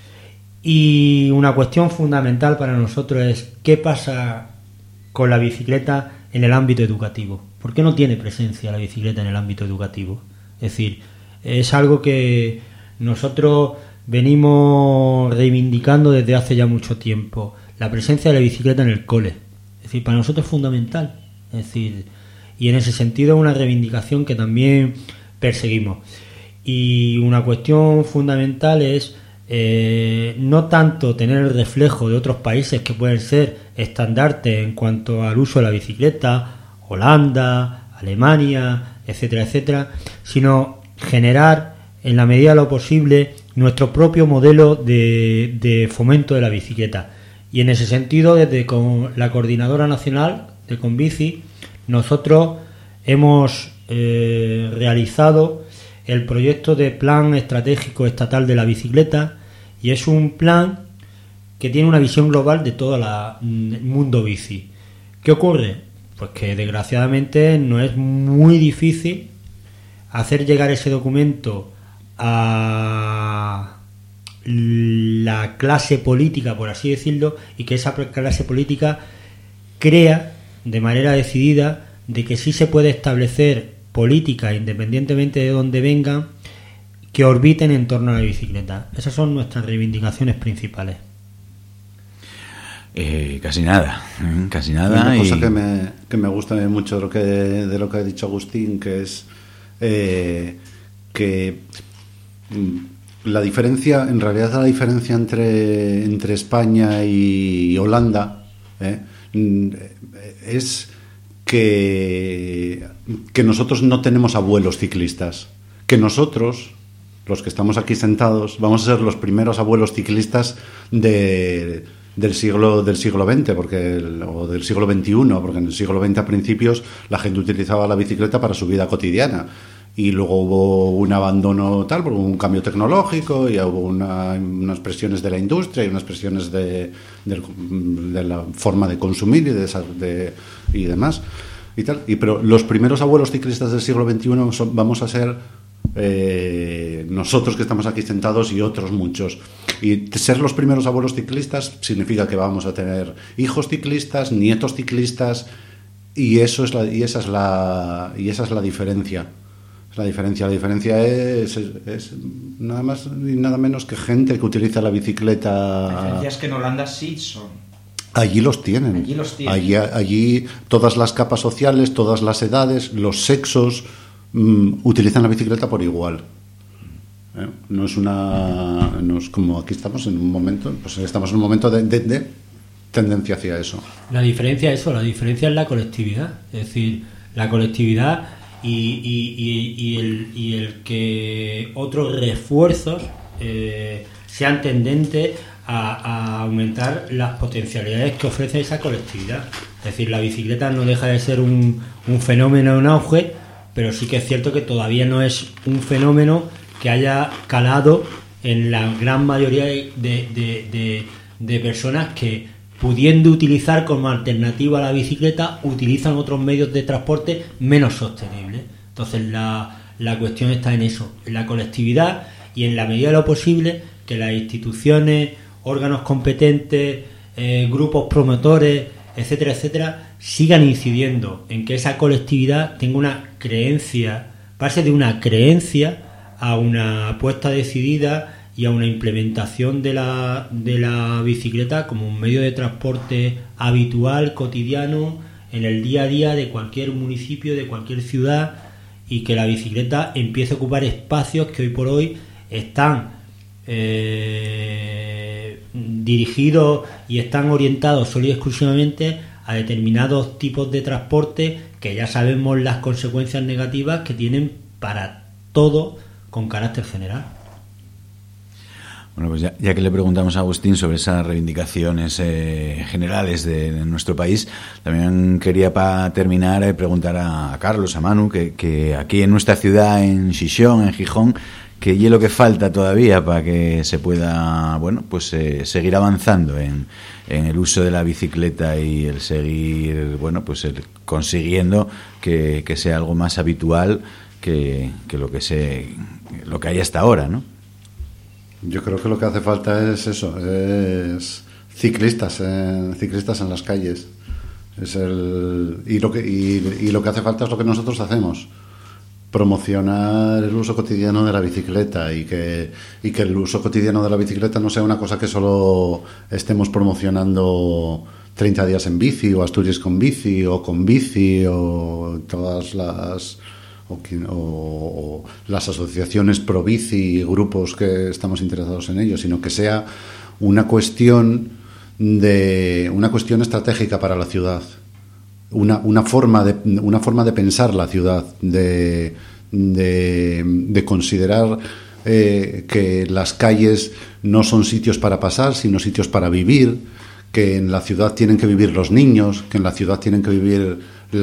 Y una cuestión fundamental para nosotros es qué pasa con la bicicleta en el ámbito educativo. ¿Por qué no tiene presencia la bicicleta en el ámbito educativo? Es decir, es algo que nosotros venimos reivindicando desde hace ya mucho tiempo, la presencia de la bicicleta en el cole. Es decir, para nosotros es fundamental. Es decir, y en ese sentido es una reivindicación que también perseguimos. Y una cuestión fundamental es no tanto tener el reflejo de otros países que pueden ser estandartes en cuanto al uso de la bicicleta, Holanda, Alemania, etcétera, etcétera, sino generar en la medida de lo posible nuestro propio modelo de fomento de la bicicleta. Y en ese sentido, desde la Coordinadora Nacional de Conbici, nosotros hemos realizado el proyecto de Plan Estratégico Estatal de la Bicicleta, y es un plan que tiene una visión global de todo el mundo bici. ¿Qué ocurre? Pues que desgraciadamente no es muy difícil hacer llegar ese documento a la clase política, por así decirlo, y que esa clase política crea de manera decidida de que sí se puede establecer políticas, independientemente de dónde vengan, que orbiten en torno a la bicicleta. Esas son nuestras reivindicaciones principales. Casi nada. Una cosa que me gusta mucho de lo que ha dicho Agustín, que es que la diferencia, en realidad la diferencia entre España y Holanda es que nosotros no tenemos abuelos ciclistas, que nosotros, los que estamos aquí sentados, vamos a ser los primeros abuelos ciclistas del siglo XX, o del siglo XXI, porque en el siglo XX a principios la gente utilizaba la bicicleta para su vida cotidiana, y luego hubo un abandono tal, porque hubo un cambio tecnológico, y hubo unas presiones de la industria y unas presiones de la forma de consumir y demás y tal. Pero los primeros abuelos ciclistas del siglo XXI vamos a ser nosotros que estamos aquí sentados y otros muchos. Y ser los primeros abuelos ciclistas significa que vamos a tener hijos ciclistas, nietos ciclistas, y esa es la diferencia. La diferencia es nada más y nada menos que gente que utiliza la bicicleta. La diferencia es que en Holanda sí son. Allí los tienen. Allí todas las capas sociales, todas las edades, los sexos utilizan la bicicleta por igual. No es como aquí estamos en un momento, pues estamos en un momento de tendencia hacia eso. La diferencia es la colectividad, es decir, la colectividad y el que otros refuerzos sean tendentes a aumentar las potencialidades que ofrece esa colectividad. Es decir, la bicicleta no deja de ser un fenómeno en auge, pero sí que es cierto que todavía no es un fenómeno que haya calado en la gran mayoría de personas que, pudiendo utilizar como alternativa a la bicicleta, utilizan otros medios de transporte menos sostenibles. Entonces la cuestión está en eso, en la colectividad, y en la medida de lo posible que las instituciones, órganos competentes, grupos promotores, etcétera, etcétera, sigan incidiendo en que esa colectividad tenga una creencia, pase de una creencia a una apuesta decidida y a una implementación de la bicicleta como un medio de transporte habitual, cotidiano, en el día a día de cualquier municipio, de cualquier ciudad, y que la bicicleta empiece a ocupar espacios que hoy por hoy están dirigidos y están orientados solo y exclusivamente a determinados tipos de transporte que ya sabemos las consecuencias negativas que tienen para todo con carácter general. Bueno, pues ya que le preguntamos a Agustín sobre esas reivindicaciones generales de nuestro país, también quería para terminar preguntar a Carlos, a Manu, que aquí en nuestra ciudad, en Xixón, en Gijón, ¿qué es lo que falta todavía para que se pueda, bueno, pues seguir avanzando en el uso de la bicicleta y el seguir, bueno, pues consiguiendo que sea algo más habitual que lo que hay hasta ahora, ¿no? Yo creo que lo que hace falta es eso, es ciclistas en las calles. Y lo que hace falta es lo que nosotros hacemos, promocionar el uso cotidiano de la bicicleta, y que el uso cotidiano de la bicicleta no sea una cosa que solo estemos promocionando 30 días en bici, o Asturias con bici, o todas las o las asociaciones pro bici y grupos que estamos interesados en ello, sino que sea una cuestión estratégica para la ciudad, una forma de pensar la ciudad, de considerar que las calles no son sitios para pasar, sino sitios para vivir, que en la ciudad tienen que vivir los niños, que en la ciudad tienen que vivir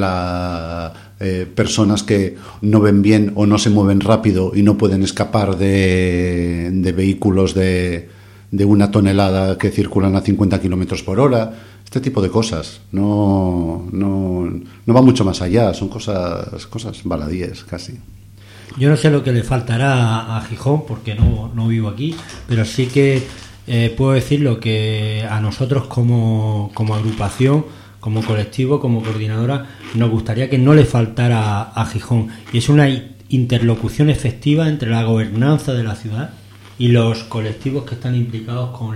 personas que no ven bien o no se mueven rápido y no pueden escapar de vehículos de de 1 tonelada que circulan a 50 kilómetros por hora. Este tipo de cosas. No va mucho más allá. Son cosas baladíes casi. Yo no sé lo que le faltará a Gijón, porque no vivo aquí, pero sí que puedo decir lo que a nosotros como agrupación, como colectivo, como coordinadora, nos gustaría que no le faltara a Gijón. Y es una interlocución efectiva entre la gobernanza de la ciudad y los colectivos que están implicados con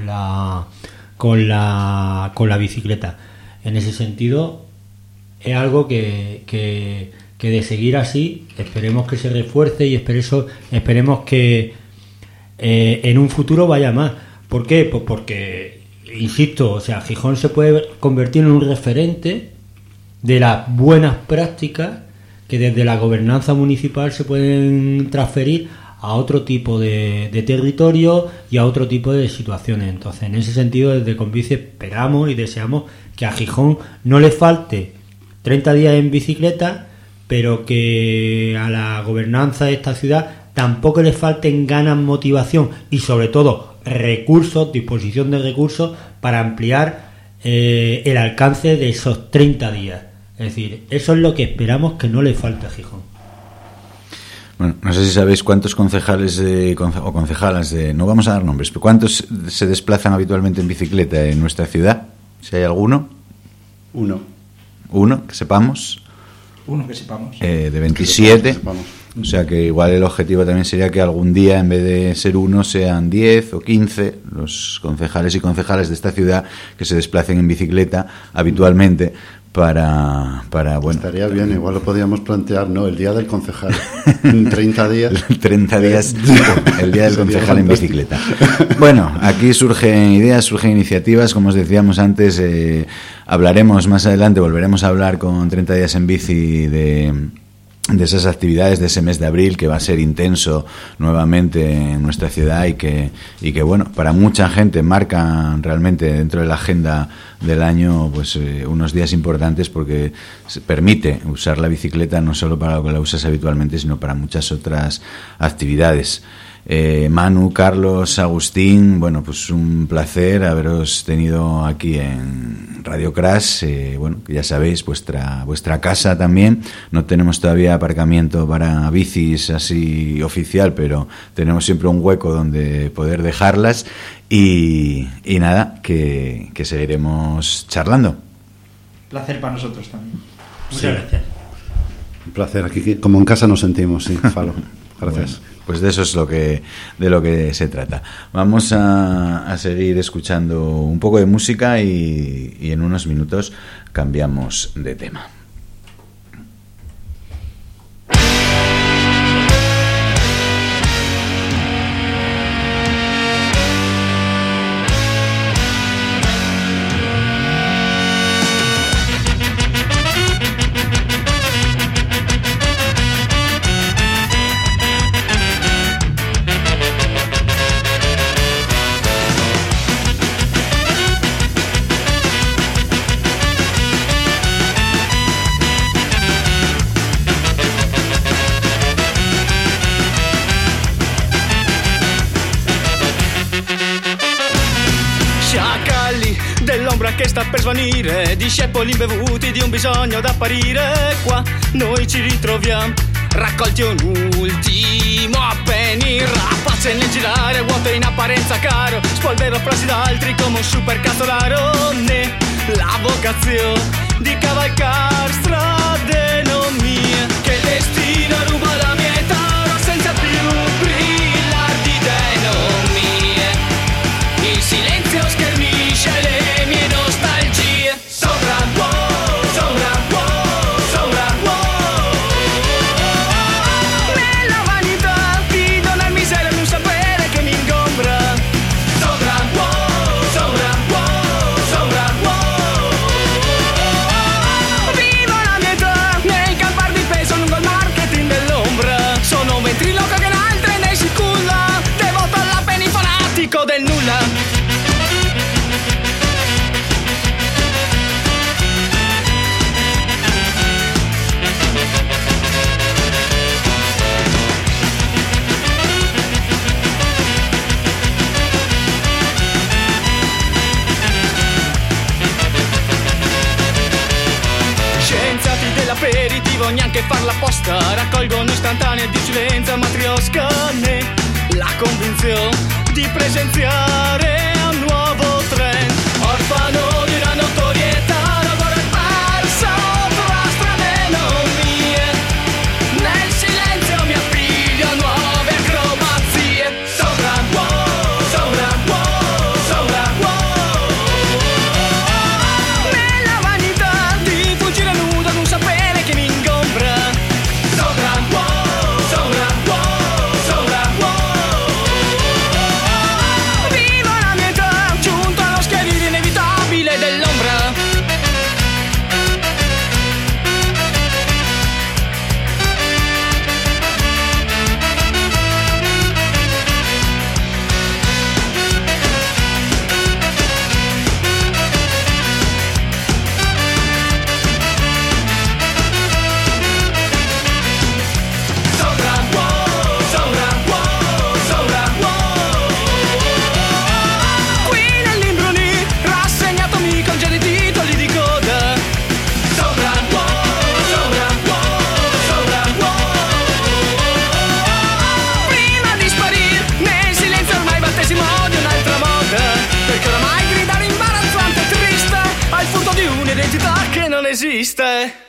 la bicicleta. En ese sentido, es algo que de seguir así, esperemos que se refuerce y esperemos que en un futuro vaya más. ¿Por qué? Pues porque, insisto, o sea, Gijón se puede convertir en un referente de las buenas prácticas que desde la gobernanza municipal se pueden transferir a otro tipo de territorio y a otro tipo de situaciones. Entonces, en ese sentido, desde Convici esperamos y deseamos que a Gijón no le falte 30 días en bicicleta, pero que a la gobernanza de esta ciudad tampoco le falten ganas, motivación y sobre todo recursos, disposición de recursos para ampliar el alcance de esos 30 días. Es decir, eso es lo que esperamos que no le falte a Gijón. Bueno, no sé si sabéis cuántos concejales o concejalas no vamos a dar nombres, pero cuántos se desplazan habitualmente en bicicleta en nuestra ciudad. Si hay alguno. Uno, que sepamos. Uno que sepamos. De 27. O sea que igual el objetivo también sería que algún día, en vez de ser uno, sean 10 o 15 los concejales y concejales de esta ciudad que se desplacen en bicicleta habitualmente para bueno. Estaría bien, igual lo podríamos plantear, ¿no? El día del concejal. 30 días. 30 días, el día del concejal en bicicleta. Bueno, aquí surgen ideas, surgen iniciativas, como os decíamos antes, hablaremos más adelante, volveremos a hablar con 30 días en bici de esas actividades de ese mes de abril, que va a ser intenso nuevamente en nuestra ciudad y que bueno, para mucha gente marcan realmente dentro de la agenda del año pues unos días importantes, porque se permite usar la bicicleta no solo para lo que la usas habitualmente, sino para muchas otras actividades. Manu, Carlos, Agustín, bueno, pues un placer haberos tenido aquí en Radio Crash. Bueno, ya sabéis, vuestra casa también. No tenemos todavía aparcamiento para bicis así oficial, pero tenemos siempre un hueco donde poder dejarlas. Y nada, que seguiremos charlando. Placer para nosotros también. Muchas gracias. Un placer, aquí como en casa nos sentimos, sí, Falo. Gracias. Bueno, pues de eso es de lo que se trata. Vamos a seguir escuchando un poco de música y en unos minutos cambiamos de tema. Che sta per svanire, discepoli imbevuti di un bisogno d'apparire. Qua noi ci ritroviamo, raccolti un ultimo avvenire. Rapace nel girare, vuoto in apparenza caro, spolvero frasi d'altri come un super casolaro. Né la vocazione di cavalcar strade non mie, che il destino ruba la mia età, senza più brillare di te non mie. Il silenzio schermisce le mie nostalgie. Nella vanità fido nel miseria di un sapere che mi ingombra. Vivo la mia aperitivo, neanche farla apposta, raccolgono istantanee di silenza matriosca, né la convinzione di presenziare a un nuovo trend, orfano di una notorietà, l'odore perso tra strade non mie, nel silenzio mi appiglio a nuove acrobazie, sopra wow, sopra wow, sopra wow, nella vanità di fuggire nudo ad un sapere che mi ingombra, sopra wow, sopra wow, sopra wow, vivo la mia età, giunto allo schiavire inevitabile dell'ombra. Sopra wow, sopra wow, sopra wow. Qui nell'imbrunì, rassegnatomi con geli titoli di coda. Sopra wow, sopra wow, sopra wow. Prima di sparire nel silenzio ormai battesimo di un'altra moda, perché oramai gridare imbarazzante e triste ha il furto di un'identità che non esiste.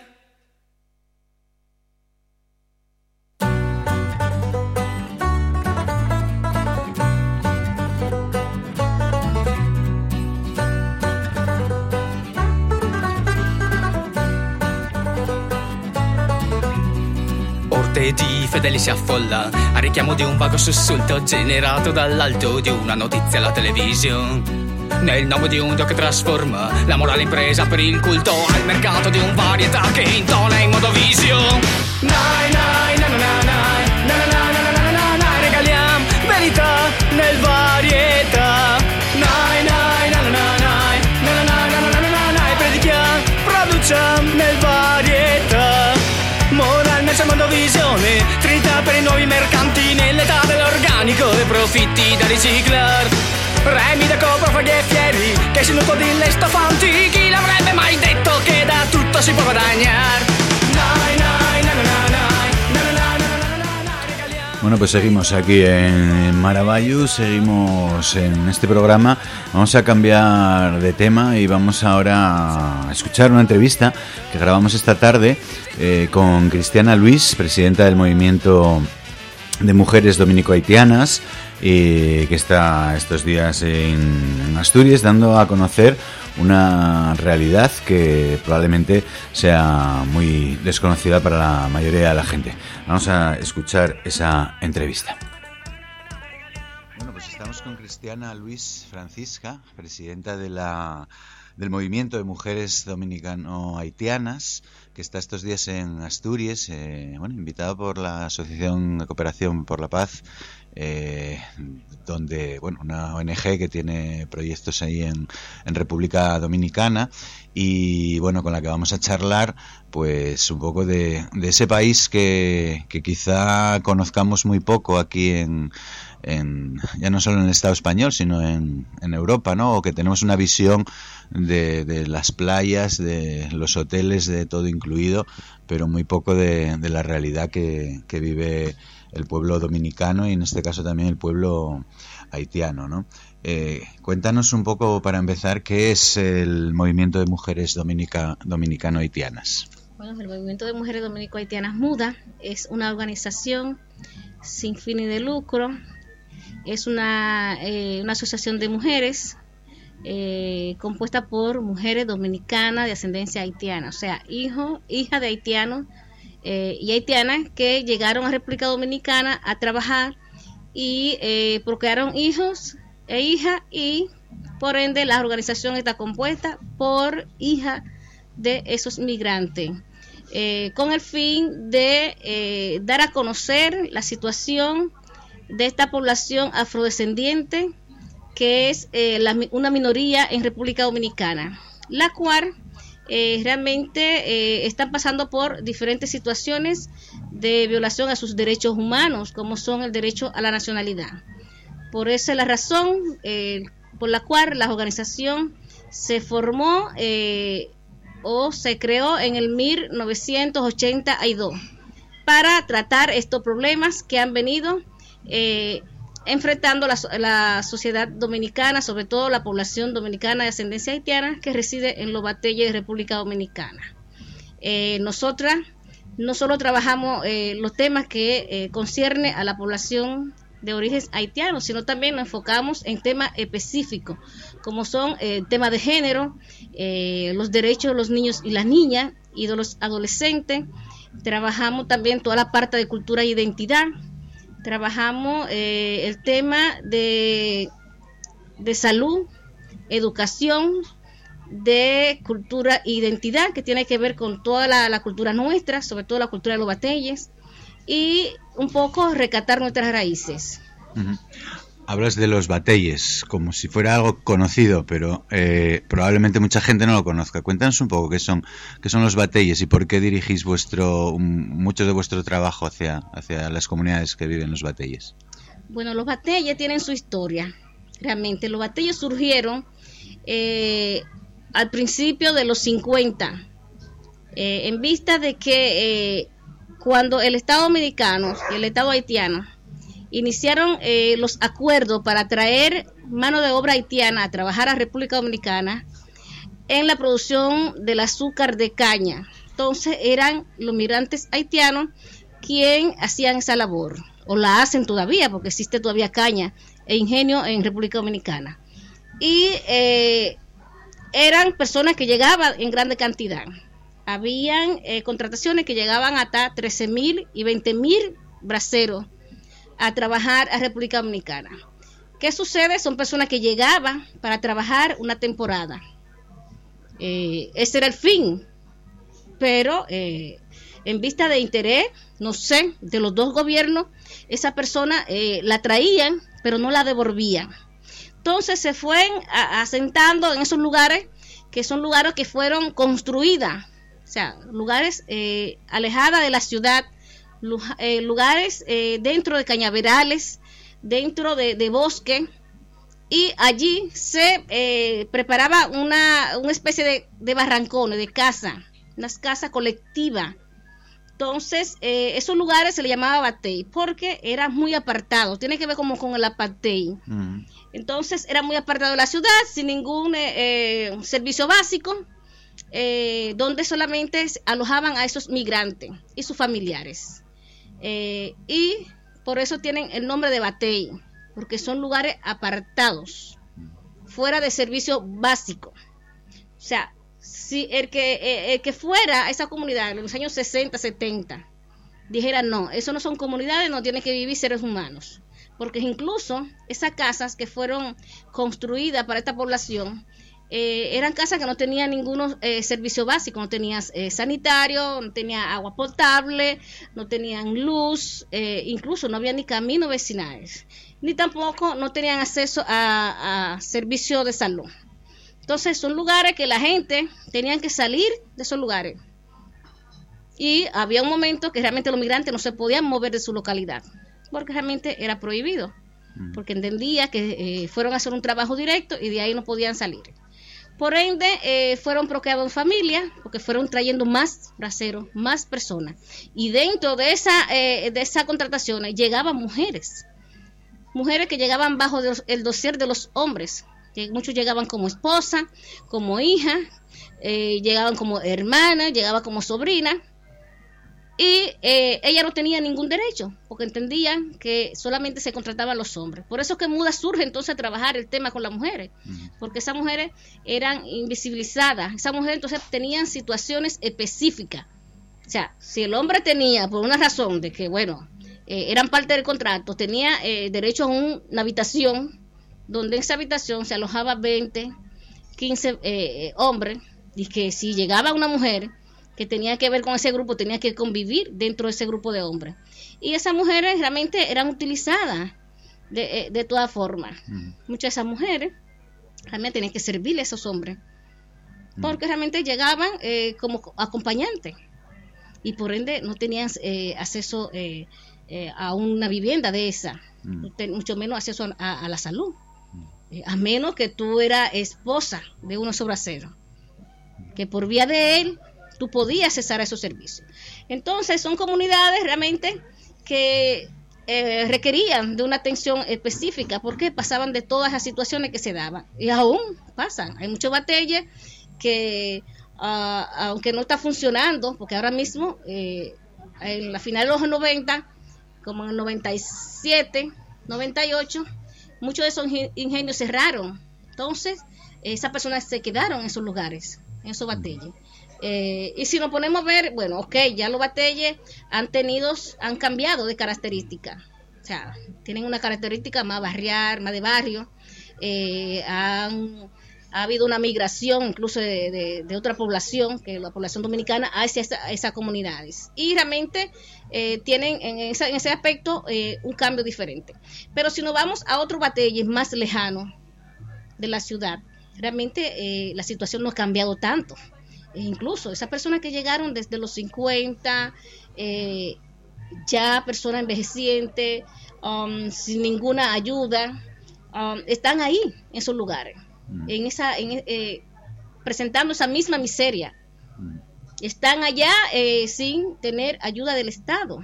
Orte di fedeli si affolla a richiamo di un vago sussulto generato dall'alto di una notizia alla televisione. Nel nome di un dio che trasforma la morale impresa per il culto al mercato di un varietà che intona in modo visio. Nai nai na na na nai, na na na na na na na, regaliamo verità nel varietà. Nai nai na na na nai, na na na na na na na, predichiamo, produciamo nel varietà. Moralmente c'è mondo visione, trinità per i nuovi mercanti nell'età dell'organico e profitti da riciclare. Remi da coprofaghi e fieri che si nutrono di lestofanti, chi l'avrebbe mai detto che da tutto si può guadagnare? Nai, nai, na, na, na, nai, na, na, na, na, na, na, regaliamo. Bueno, pues seguimos aquí en Maravallu, seguimos en este programa. Vamos a cambiar de tema y vamos ahora a escuchar una entrevista que grabamos esta tarde con Cristiana Luis, presidenta del Movimiento de Mujeres Dominico-Haitianas, que está estos días en Asturias dando a conocer una realidad que probablemente sea muy desconocida para la mayoría de la gente. Vamos a escuchar esa entrevista. Bueno, pues estamos con Cristiana Luis Francisca, presidenta del Movimiento de Mujeres Dominicano-Haitianas, que está estos días en Asturias, invitado por la Asociación de Cooperación por la Paz, donde, una ONG que tiene proyectos ahí en República Dominicana, y con la que vamos a charlar pues un poco de ese país que quizá conozcamos muy poco aquí ya no solo en el Estado español, sino en Europa, ¿no? O que tenemos una visión de las playas, de los hoteles, de todo incluido, pero muy poco de la realidad que vive el pueblo dominicano y en este caso también el pueblo haitiano, ¿no? Cuéntanos un poco, para empezar, ¿qué es el Movimiento de Mujeres Dominicano-Haitianas? Bueno, el Movimiento de Mujeres Dominico-Haitianas MUDA es una organización sin fines de lucro, es una asociación de mujeres compuesta por mujeres dominicanas de ascendencia haitiana, o sea, hija de haitianos y haitianas que llegaron a República Dominicana a trabajar y procrearon hijos e hijas, y por ende la organización está compuesta por hijas de esos migrantes, con el fin de dar a conocer la situación de esta población afrodescendiente, que es una minoría en República Dominicana, la cual realmente están pasando por diferentes situaciones de violación a sus derechos humanos, como son el derecho a la nacionalidad. Por esa es la razón por la cual la organización se formó o se creó en el 1982 para tratar estos problemas que han venido enfrentando la sociedad dominicana, sobre todo la población dominicana de ascendencia haitiana que reside en Los Batalles, República Dominicana. Nosotras no solo trabajamos los temas que concierne a la población de origen haitiano, sino también nos enfocamos en temas específicos, como son temas de género, los derechos de los niños y las niñas y de los adolescentes. Trabajamos también toda la parte de cultura e identidad. Trabajamos el tema de salud, educación, de cultura e identidad, que tiene que ver con toda la cultura nuestra, sobre todo la cultura de Los Batalles, y un poco recatar nuestras raíces. Uh-huh. Hablas de Los Batalles como si fuera algo conocido, pero probablemente mucha gente no lo conozca. Cuéntanos un poco qué son Los Batalles y por qué dirigís mucho de vuestro trabajo hacia las comunidades que viven Los Batalles. Bueno, Los Batalles tienen su historia. Realmente, Los Batalles surgieron al principio de los 50, en vista de que cuando el Estado dominicano y el Estado haitiano iniciaron los acuerdos para traer mano de obra haitiana a trabajar a República Dominicana en la producción del azúcar de caña. Entonces eran los migrantes haitianos quienes hacían esa labor, o la hacen todavía, porque existe todavía caña e ingenio en República Dominicana. Y eran personas que llegaban en grande cantidad. Habían contrataciones que llegaban hasta 13,000 y 20,000 braceros a trabajar a República Dominicana. ¿Qué sucede? Son personas que llegaban para trabajar una temporada. Ese era el fin. Pero en vista de interés, no sé, de los dos gobiernos, esa persona la traían, pero no la devolvían. Entonces se fueron asentando en esos lugares, que son lugares que fueron construidas, o sea, lugares alejadas de la ciudad, lugares dentro de cañaverales, dentro de bosque, y allí se preparaba una especie de barrancones, de casa, unas casas colectivas. Entonces, esos lugares se le llamaba batey, porque eran muy apartados, tiene que ver como con el apartheid. Entonces, era muy apartado de la ciudad, sin ningún servicio básico, donde solamente alojaban a esos migrantes y sus familiares. Y por eso tienen el nombre de batey, porque son lugares apartados, fuera de servicio básico. O sea, si el que fuera a esa comunidad en los años 60, 70, dijera no, eso no son comunidades, no tienen que vivir seres humanos, porque incluso esas casas que fueron construidas para esta población eran casas que no tenían ningún servicio básico, no tenían sanitario, no tenían agua potable, no tenían luz, incluso no había ni caminos vecinales, ni tampoco no tenían acceso a servicio de salud. Entonces son lugares que la gente tenían que salir de esos lugares, y había un momento que realmente los migrantes no se podían mover de su localidad, porque realmente era prohibido, porque entendía que fueron a hacer un trabajo directo y de ahí no podían salir. Por ende, fueron procreados en familia, porque fueron trayendo más braceros, más personas. Y dentro de esa contratación llegaban mujeres que llegaban bajo el dossier de los hombres. Muchos llegaban como esposa, como hija, llegaban como hermana, llegaban como sobrina. Y ella no tenía ningún derecho, porque entendían que solamente se contrataban los hombres. Por eso que Muda surge entonces a trabajar el tema con las mujeres, porque esas mujeres eran invisibilizadas. Esas mujeres entonces tenían situaciones específicas. O sea, si el hombre tenía, por una razón de que, bueno, eran parte del contrato, tenía derecho a una habitación, donde en esa habitación se alojaba 20, 15 hombres, y que si llegaba una mujer que tenía que ver con ese grupo, tenía que convivir dentro de ese grupo de hombres. Y esas mujeres realmente eran utilizadas de todas formas. Muchas de esas mujeres realmente tenían que servirle a esos hombres, porque realmente llegaban como acompañantes, y por ende no tenían acceso a una vivienda de esa, mucho menos acceso a la salud, a menos que tú eras esposa de uno de esos braceros, que por vía de él tú podías cesar esos servicios. Entonces son comunidades realmente que requerían de una atención específica porque pasaban de todas las situaciones que se daban y aún pasan. Hay muchos batalles que aunque no está funcionando, porque ahora mismo en la final de los 90, como en el 97, 98, muchos de esos ingenios cerraron. Entonces esas personas se quedaron en esos lugares, en esos batalles. Y si nos ponemos a ver, bueno, ok, ya los batalles han cambiado de característica, o sea, tienen una característica más barrial, más de barrio. Ha habido una migración incluso de otra población, que la población dominicana, hacia esas comunidades, y realmente tienen en ese aspecto un cambio diferente. Pero si nos vamos a otros batalles más lejanos de la ciudad, realmente la situación no ha cambiado tanto. Incluso esas personas que llegaron desde los 50, ya personas envejecientes, sin ninguna ayuda, están ahí en esos lugares, presentando esa misma miseria. Están allá sin tener ayuda del Estado.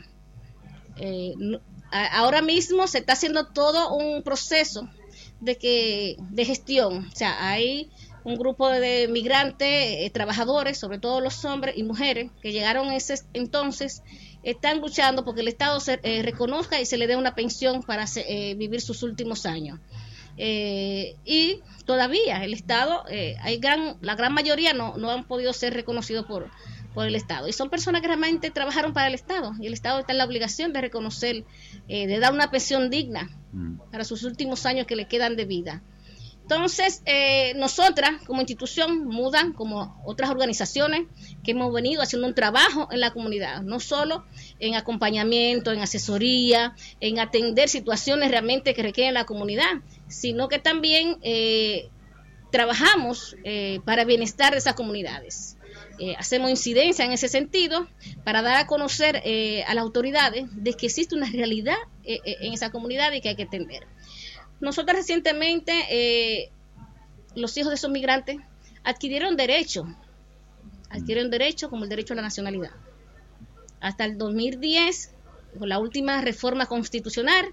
Ahora mismo se está haciendo todo un proceso de gestión. O sea, hay un grupo de migrantes, trabajadores, sobre todo los hombres y mujeres que llegaron ese entonces, están luchando porque el Estado se reconozca y se le dé una pensión para vivir sus últimos años. Y todavía el Estado, la gran mayoría no han podido ser reconocidos por el Estado, y son personas que realmente trabajaron para el Estado, y el Estado está en la obligación de reconocer, de dar una pensión digna para sus últimos años que le quedan de vida. Entonces, nosotras como institución MUDA, como otras organizaciones que hemos venido haciendo un trabajo en la comunidad, no solo en acompañamiento, en asesoría, en atender situaciones realmente que requieren la comunidad, sino que también trabajamos para el bienestar de esas comunidades. Hacemos incidencia en ese sentido para dar a conocer a las autoridades de que existe una realidad en esa comunidad y que hay que atender. Nosotros recientemente, los hijos de esos migrantes adquirieron derecho como el derecho a la nacionalidad. Hasta el 2010, con la última reforma constitucional,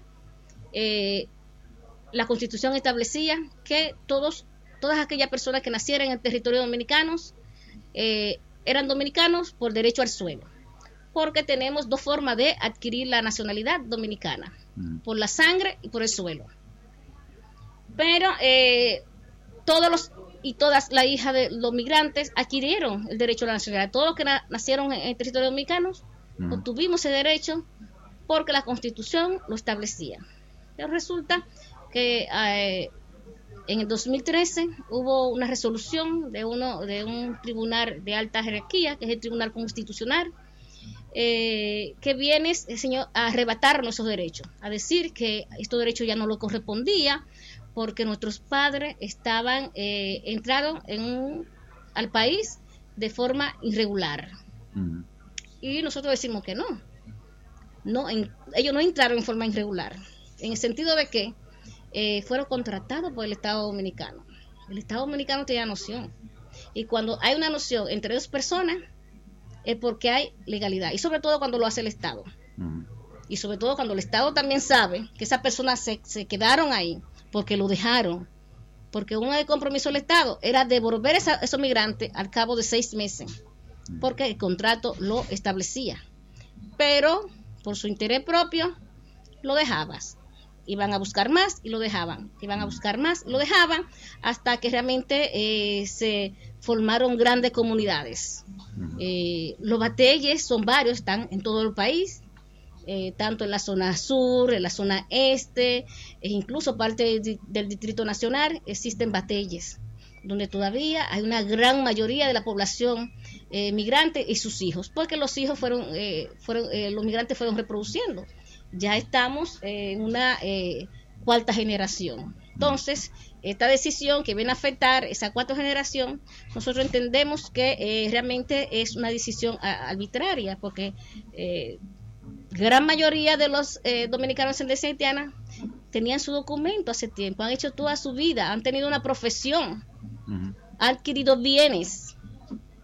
la Constitución establecía que todas aquellas personas que nacieran en el territorio dominicano eran dominicanos por derecho al suelo, porque tenemos dos formas de adquirir la nacionalidad dominicana, por la sangre y por el suelo. Pero todas las hijas de los migrantes adquirieron el derecho a la nacionalidad. Todos los que nacieron en el territorio dominicano obtuvimos ese derecho porque la Constitución lo establecía. Pero resulta que en el 2013 hubo una resolución de un tribunal de alta jerarquía, que es el Tribunal Constitucional, que viene, señor, a arrebatar nuestros derechos, a decir que estos derechos ya no lo correspondía, porque nuestros padres entraron al país de forma irregular. Y nosotros decimos que no, ellos no entraron en forma irregular, en el sentido de que fueron contratados por el Estado Dominicano. El Estado Dominicano tiene noción, y cuando hay una noción entre dos personas es porque hay legalidad, y sobre todo cuando lo hace el Estado, y sobre todo cuando el Estado también sabe que esas personas se quedaron ahí porque lo dejaron, porque uno del compromiso del Estado era devolver esos migrantes al cabo de 6 meses, porque el contrato lo establecía, pero por su interés propio lo dejabas, iban a buscar más y lo dejaban, iban a buscar más y lo dejaban, hasta que realmente se formaron grandes comunidades. Los batalles son varios, están en todo el país, tanto en la zona sur, en la zona este, e incluso parte del Distrito Nacional existen batalles, donde todavía hay una gran mayoría de la población migrante y sus hijos, porque los hijos los migrantes fueron reproduciendo. Ya estamos en una cuarta generación. Entonces, esta decisión que viene a afectar esa cuarta generación, nosotros entendemos que realmente es una decisión arbitraria, porque gran mayoría de los dominicanos en descendencia haitiana tenían su documento hace tiempo, han hecho toda su vida, han tenido una profesión, han adquirido bienes,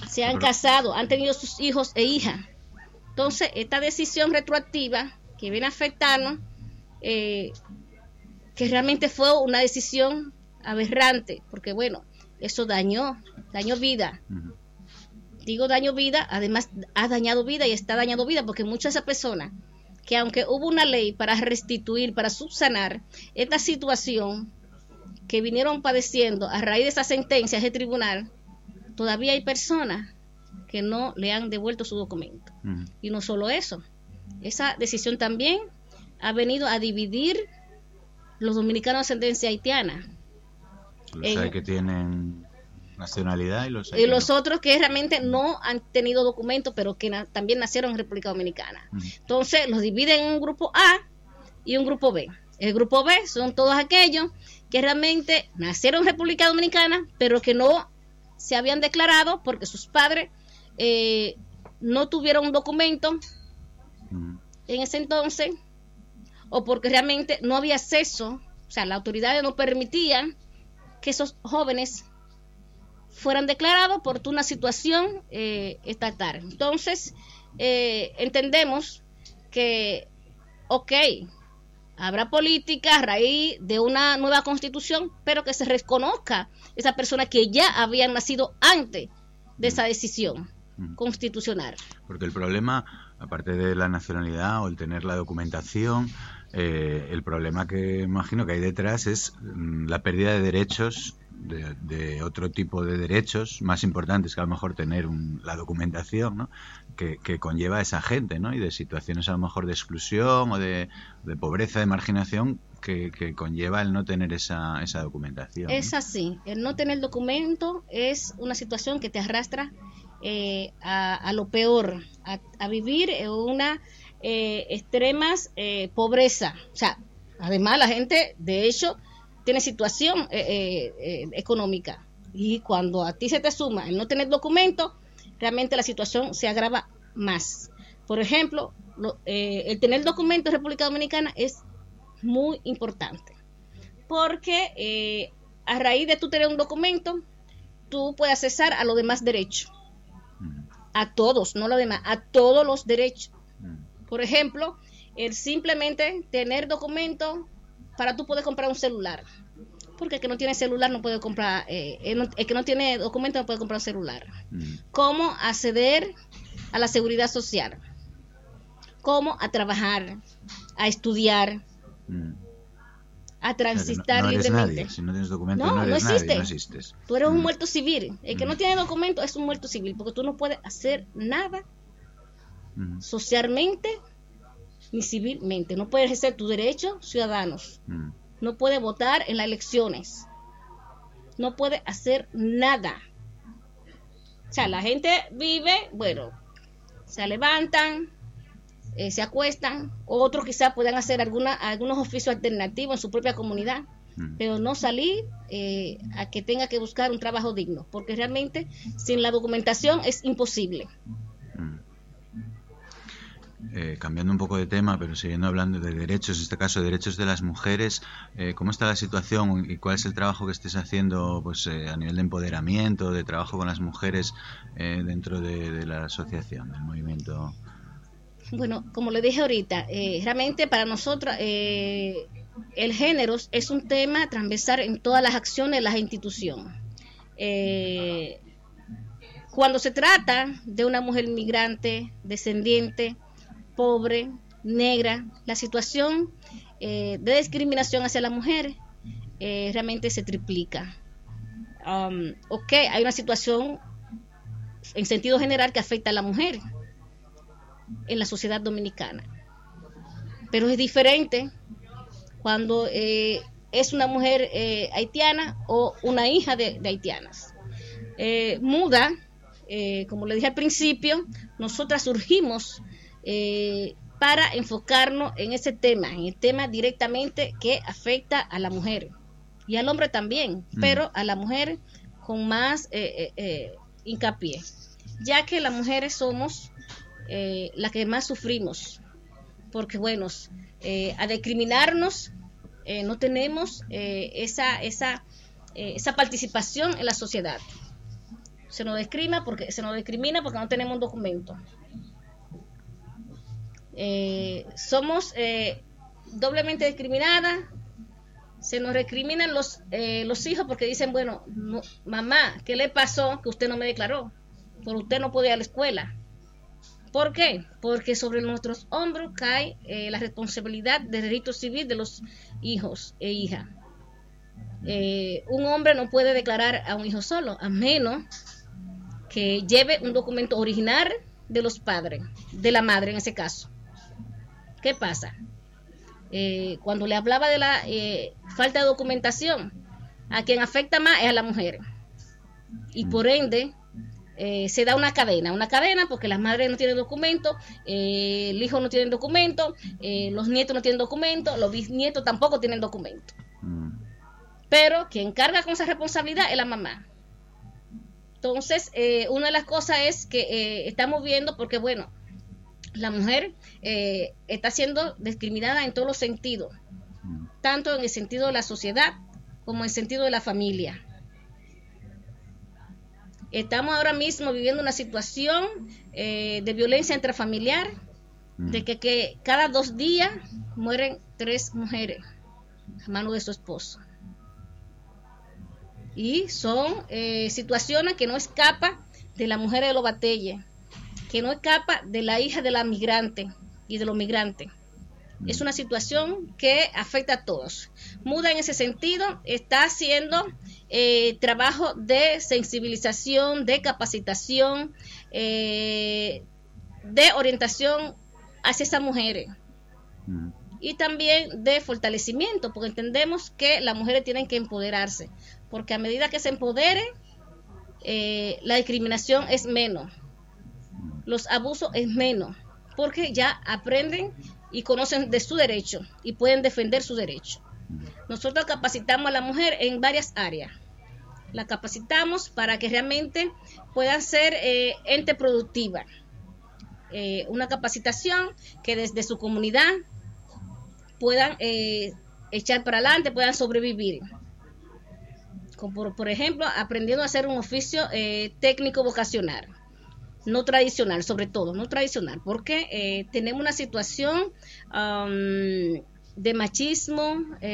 se han casado, han tenido sus hijos e hijas. Entonces, esta decisión retroactiva que viene a afectarnos, que realmente fue una decisión aberrante, porque bueno, eso dañó vida. Digo daño vida, además ha dañado vida y está dañando vida, porque muchas de esas personas que aunque hubo una ley para restituir, para subsanar esta situación que vinieron padeciendo a raíz de esa sentencia de tribunal, todavía hay personas que no le han devuelto su documento. Y no solo eso, esa decisión también ha venido a dividir los dominicanos de ascendencia haitiana. Los hay que tienen nacionalidad y los otros que realmente no han tenido documentos, pero que también nacieron en República Dominicana. Entonces los dividen en un grupo A y un grupo B. El grupo B son todos aquellos que realmente nacieron en República Dominicana, pero que no se habían declarado porque sus padres no tuvieron un documento en ese entonces, o porque realmente no había acceso, o sea, las autoridades no permitían que esos jóvenes fueran declarados por una situación estatal. Entonces, entendemos que, habrá política a raíz de una nueva constitución, pero que se reconozca esas personas que ya habían nacido antes de esa decisión constitucional. Porque el problema, aparte de la nacionalidad o el tener la documentación, el problema que imagino que hay detrás es la pérdida de derechos, de otro tipo de derechos más importantes que a lo mejor tener la documentación, ¿no? que conlleva a esa gente, ¿no? Y de situaciones a lo mejor de exclusión o de pobreza, de marginación que conlleva el no tener esa documentación. Es así, el no tener documento es una situación que te arrastra a lo peor, a vivir en una extremas pobreza. O sea, además la gente de hecho tiene situación económica, y cuando a ti se te suma el no tener documento, realmente la situación se agrava más. Por ejemplo, el tener documento en República Dominicana es muy importante, porque a raíz de tú tener un documento, tú puedes accesar a los demás derechos, a todos, no a los demás, a todos los derechos. Por ejemplo, el simplemente tener documento para tú poder comprar un celular, porque el que no tiene celular no puede comprar, el que no tiene documento no puede comprar un celular. Cómo acceder a la seguridad social, cómo a trabajar, a estudiar, a transitar no eres libremente. Nadie. Si no tienes documento, no eres existe. nadie, no existes. Tú eres un muerto civil. El que no tiene documento es un muerto civil, porque tú no puedes hacer nada socialmente ni civilmente. No puedes ejercer tus derechos ciudadanos. No puedes votar en las elecciones. No puedes hacer nada. O sea, la gente vive, bueno, se levantan, se acuestan, otros quizás puedan hacer algunos oficios alternativos en su propia comunidad, pero no salir a que tenga que buscar un trabajo digno, porque realmente sin la documentación es imposible. Cambiando un poco de tema, pero siguiendo hablando de derechos, en este caso derechos de las mujeres, ¿cómo está la situación y cuál es el trabajo que estés haciendo pues a nivel de empoderamiento, de trabajo con las mujeres dentro de la asociación, del movimiento? Bueno, como le dije ahorita, realmente para nosotros el género es un tema transversal en todas las acciones de las instituciones. Cuando se trata de una mujer migrante, descendiente, pobre, negra, la situación de discriminación hacia la mujer realmente se triplica. Hay una situación en sentido general que afecta a la mujer en la sociedad dominicana, pero es diferente cuando es una mujer haitiana o una hija de haitianas. Muda, como le dije al principio, nosotras surgimos para enfocarnos en ese tema, en el tema directamente que afecta a la mujer y al hombre también, pero a la mujer con más hincapié, ya que las mujeres somos las que más sufrimos, porque bueno, a discriminarnos no tenemos esa participación en la sociedad. se nos discrimina porque no tenemos un documento. Somos doblemente discriminadas. Se nos recriminan los hijos porque dicen, bueno, no, mamá, ¿qué le pasó que usted no me declaró? Por usted no podía ir a la escuela. ¿Por qué? Porque sobre nuestros hombros cae la responsabilidad del derecho civil de los hijos e hijas. Un hombre no puede declarar a un hijo solo, a menos que lleve un documento original de los padres, de la madre en ese caso. ¿Qué pasa? Cuando le hablaba de la falta de documentación, a quien afecta más es a la mujer. Y por ende, se da una cadena porque las madres no tienen documento, el hijo no tiene documento, los nietos no tienen documento, los bisnietos tampoco tienen documento. Pero quien carga con esa responsabilidad es la mamá. Entonces, una de las cosas es que estamos viendo, porque bueno, la mujer está siendo discriminada en todos los sentidos, tanto en el sentido de la sociedad como en el sentido de la familia. Estamos ahora mismo viviendo una situación de violencia intrafamiliar, de que cada 2 días mueren 3 mujeres a mano de su esposo. Y son situaciones que no escapan de la mujer de los batalles, que no escapa de la hija de la migrante y de los migrantes. Es una situación que afecta a todos. Muda en ese sentido está haciendo trabajo de sensibilización, de capacitación, de orientación hacia esas mujeres. Y también de fortalecimiento, porque entendemos que las mujeres tienen que empoderarse, porque a medida que se empoderen, la discriminación es menos, los abusos es menos, porque ya aprenden y conocen de su derecho y pueden defender su derecho. Nosotros capacitamos a la mujer en varias áreas. La capacitamos para que realmente puedan ser ente productiva. Una capacitación que desde su comunidad puedan echar para adelante, puedan sobrevivir. Como por ejemplo, aprendiendo a hacer un oficio técnico vocacional, no tradicional, sobre todo, no tradicional, porque tenemos una situación de machismo,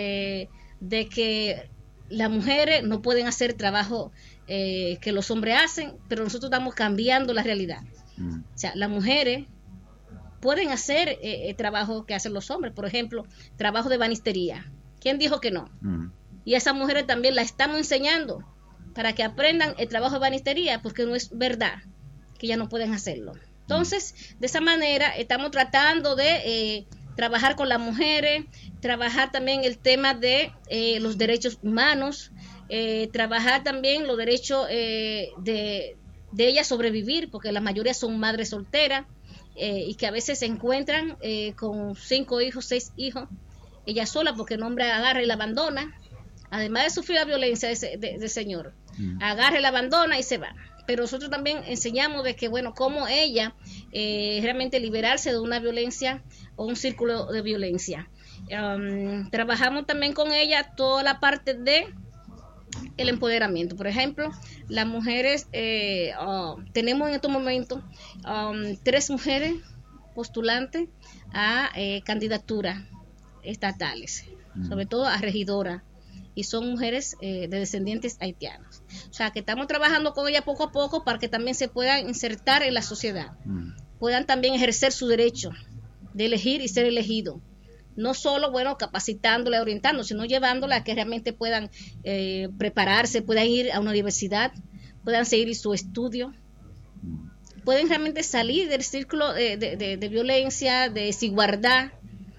de que las mujeres no pueden hacer trabajo que los hombres hacen, pero nosotros estamos cambiando la realidad. O sea, las mujeres pueden hacer trabajo que hacen los hombres, por ejemplo, trabajo de banistería. ¿Quién dijo que no? Y a esas mujeres también las estamos enseñando para que aprendan el trabajo de banistería, porque no es verdad que ya no pueden hacerlo. Entonces, de esa manera estamos tratando de trabajar con las mujeres, trabajar también el tema de los derechos humanos, trabajar también los derechos de ellas sobrevivir, porque la mayoría son madres solteras y que a veces se encuentran con 5 hijos, 6 hijos, ella sola, porque el hombre agarra y la abandona, además de sufrir la violencia de señor, agarra y la abandona y se va. Pero nosotros también enseñamos de que, bueno, cómo ella realmente liberarse de una violencia o un círculo de violencia. Trabajamos también con ella toda la parte de el empoderamiento. Por ejemplo, las mujeres, tenemos en estos momentos 3 mujeres postulantes a candidaturas estatales, sobre todo a regidoras, y son mujeres de descendientes haitianos. O sea, que estamos trabajando con ellas poco a poco para que también se puedan insertar en la sociedad, puedan también ejercer su derecho de elegir y ser elegido. No solo, bueno, capacitándola, orientando, sino llevándola a que realmente puedan prepararse, puedan ir a una universidad, puedan seguir su estudio, pueden realmente salir del círculo de violencia, de desigualdad.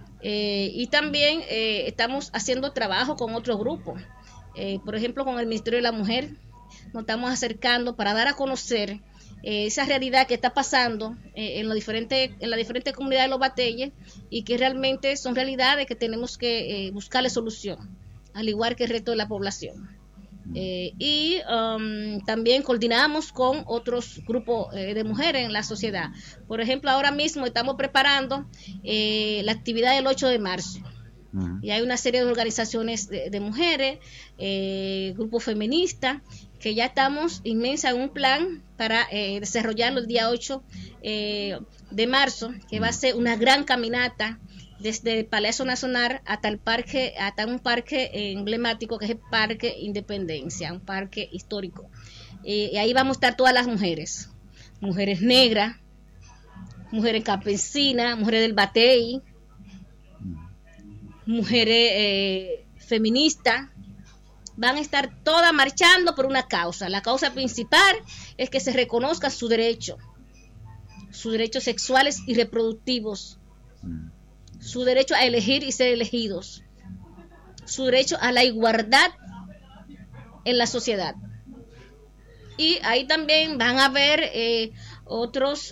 Y también estamos haciendo trabajo con otros grupos, por ejemplo con el Ministerio de la Mujer. Nos estamos acercando para dar a conocer esa realidad que está pasando en las diferentes comunidades de los batalles, y que realmente son realidades que tenemos que buscarle solución, al igual que el resto de la población. Y también coordinamos con otros grupos de mujeres en la sociedad. Por ejemplo, ahora mismo estamos preparando la actividad del 8 de marzo. Y hay una serie de organizaciones de mujeres, grupos feministas, que ya estamos inmensa en un plan para desarrollarlo el día 8 de marzo, que va a ser una gran caminata desde el Palacio Nacional hasta el parque, hasta un parque emblemático que es el Parque Independencia, un parque histórico. Y ahí vamos a estar todas las mujeres negras, mujeres campesinas, mujeres del Batey, mujeres feministas. Van a estar todas marchando por una causa. La causa principal es que se reconozcan sus derechos sexuales y reproductivos, su derecho a elegir y ser elegidos, su derecho a la igualdad en la sociedad. Y ahí también van a haber otras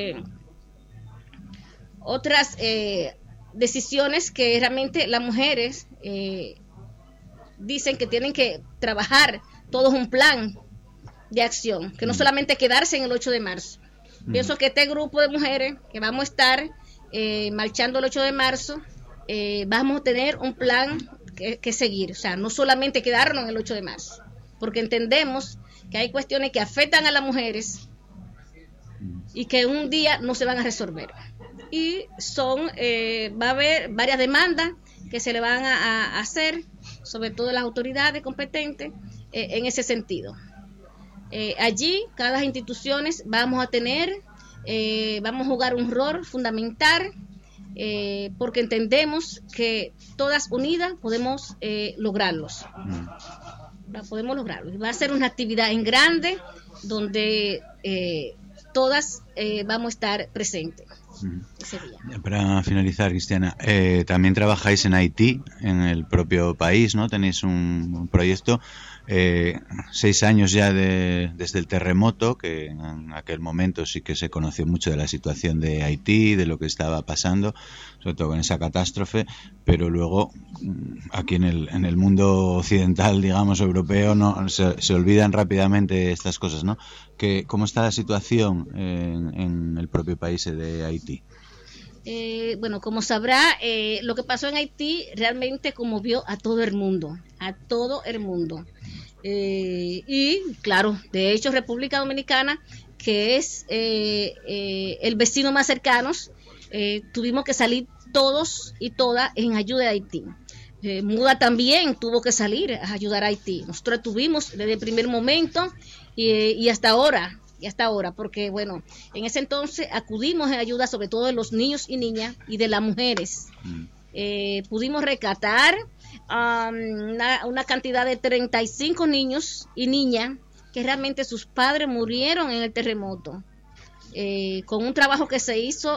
decisiones que realmente las mujeres dicen que tienen que trabajar todo un plan de acción, que no solamente quedarse en el 8 de marzo. Pienso que este grupo de mujeres que vamos a estar marchando el 8 de marzo, vamos a tener un plan que seguir, o sea, no solamente quedarnos en el 8 de marzo, porque entendemos que hay cuestiones que afectan a las mujeres y que un día no se van a resolver. Y va a haber varias demandas que se le van a hacer, sobre todo las autoridades competentes, en ese sentido. Allí, cada instituciones vamos a jugar un rol fundamental, porque entendemos que todas unidas podemos lograrlos. Podemos lograrlo. Va a ser una actividad en grande donde todas vamos a estar presentes ese día. Para finalizar, Cristiana, también trabajáis en Haití, en el propio país, ¿no? Tenéis un proyecto, 6 años ya desde el terremoto, que en aquel momento sí que se conoció mucho de la situación de Haití, de lo que estaba pasando, sobre todo con esa catástrofe, pero luego aquí en el mundo occidental, digamos, europeo, no se olvidan rápidamente estas cosas, ¿no? ¿Cómo está la situación en el propio país de Haití? Bueno, como sabrá, lo que pasó en Haití realmente conmovió a todo el mundo, y claro, de hecho República Dominicana, que es el vecino más cercano, tuvimos que salir todos y todas en ayuda de Haití. Muda también tuvo que salir a ayudar a Haití. Nosotros estuvimos desde el primer momento y hasta ahora, porque bueno, en ese entonces acudimos en ayuda sobre todo de los niños y niñas y de las mujeres. Pudimos rescatar una cantidad de 35 niños y niñas que realmente sus padres murieron en el terremoto, con un trabajo que se hizo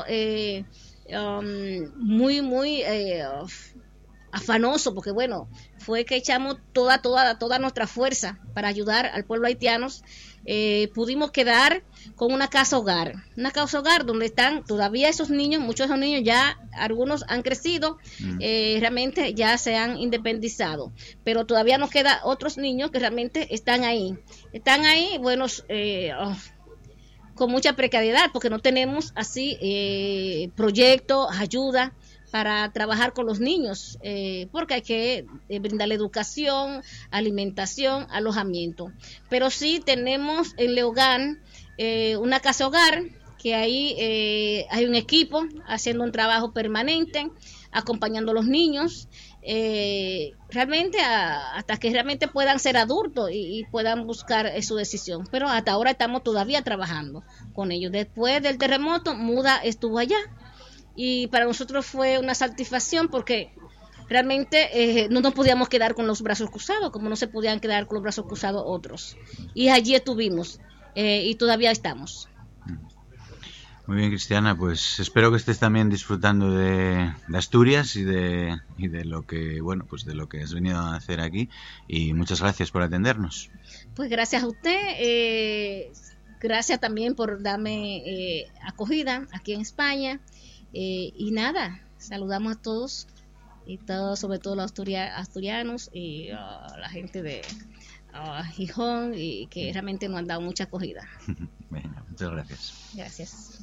muy afanoso, porque bueno, fue que echamos toda nuestra fuerza para ayudar al pueblo haitiano. Pudimos quedar con una casa hogar donde están todavía esos niños, muchos de esos niños ya, algunos han crecido, realmente ya se han independizado, pero todavía nos quedan otros niños que realmente están ahí, buenos, con mucha precariedad, porque no tenemos así proyectos, ayuda para trabajar con los niños, porque hay que brindarle educación, alimentación, alojamiento. Pero sí tenemos en Leogán una casa hogar, que ahí hay un equipo haciendo un trabajo permanente, acompañando a los niños, realmente hasta que realmente puedan ser adultos y puedan buscar su decisión. Pero hasta ahora estamos todavía trabajando con ellos. Después del terremoto, Muda estuvo allá, y para nosotros fue una satisfacción, porque realmente no nos podíamos quedar con los brazos cruzados, como no se podían quedar con los brazos cruzados otros. Y allí estuvimos, y todavía estamos. Muy bien, Cristiana, pues espero que estés también disfrutando de Asturias y de lo que, bueno, pues de lo que has venido a hacer aquí, y muchas gracias por atendernos. Pues gracias a usted, gracias también por darme acogida aquí en España. Y nada, saludamos a todos, y sobre todo los asturianos y la gente de Gijón, y que realmente nos han dado mucha acogida. Venga, muchas gracias. Gracias.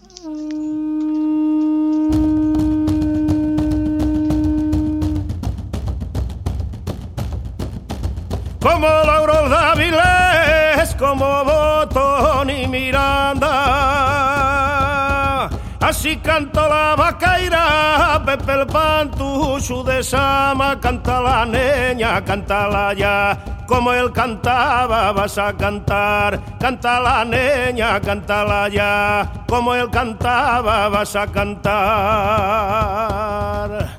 Como Lauro Dávila como Botón y Miranda. Así canta la vaqueira, Pepe el Pantucho de Sama, canta la niña, cántala ya. Como él cantaba vas a cantar, canta la niña, cántala ya. Como él cantaba vas a cantar.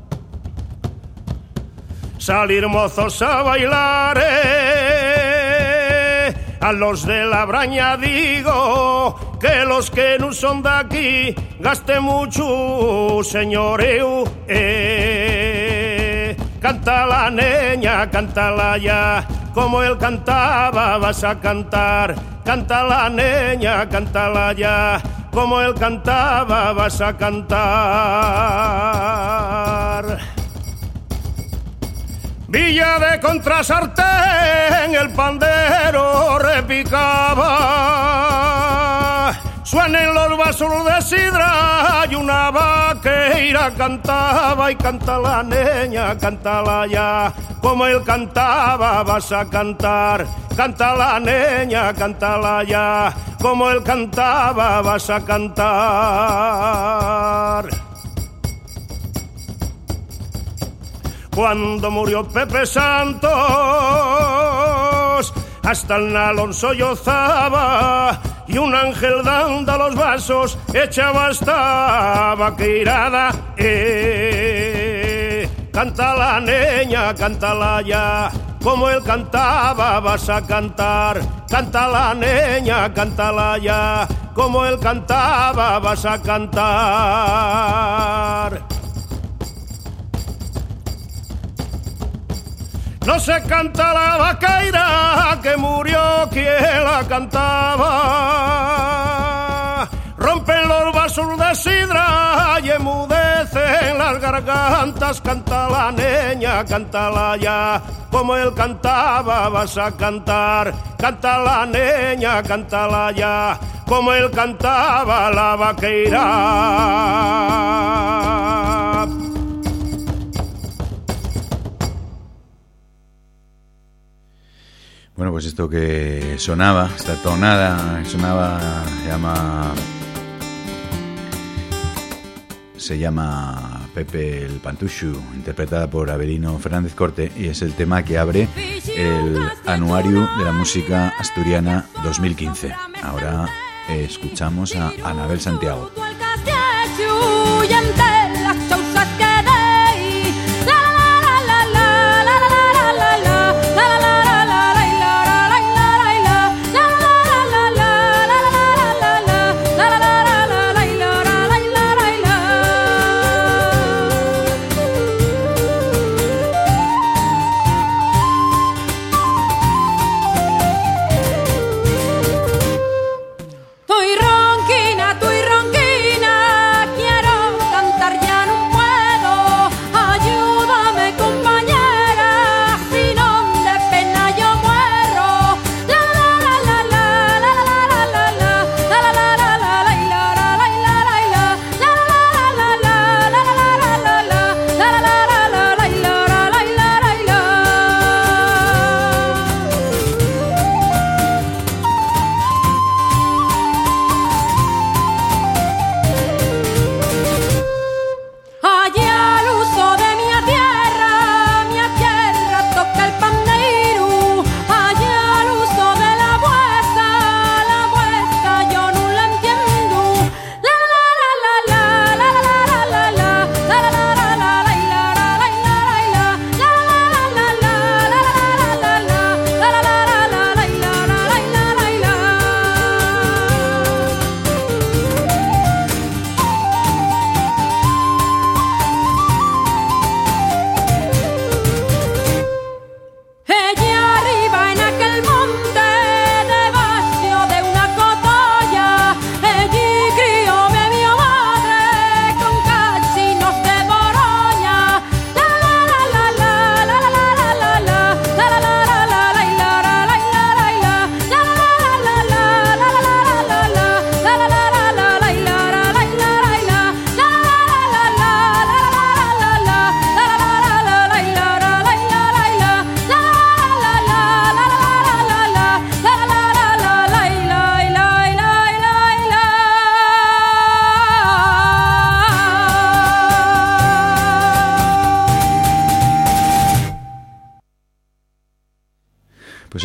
Salir mozos a bailar, a los de la braña digo, que los que no son de aquí, gaste mucho señoreu, Canta la niña, cántala ya, como él cantaba vas a cantar. Canta la niña, cántala ya, como él cantaba vas a cantar. Villa de Contrasartén, el pandero repicaba. Suenen los vasos de sidra y una vaqueira cantaba. Y canta la niña, cántala ya, como él cantaba vas a cantar. Canta la niña, cántala ya, como él cantaba vas a cantar. Cuando murió Pepe Santos, hasta el nalón sollozaba, y un ángel dando los vasos echaba esta vaqueirada. Canta la niña, cántala ya, como él cantaba vas a cantar. Canta la niña, cántala ya, como él cantaba vas a cantar. No se canta la vaqueira que murió quien la cantaba. Rompen los vasos de sidra y emudecen las gargantas. Canta la niña, cántala ya, como él cantaba vas a cantar. Canta la niña, cántala ya, como él cantaba la vaqueira. Bueno, pues esto que sonaba, esta tonada que sonaba, se llama Pepe el Pantucho, interpretada por Avelino Fernández Corte, y es el tema que abre el Anuario de la Música Asturiana 2015. Ahora escuchamos a Anabel Santiago. Estoy ronquina,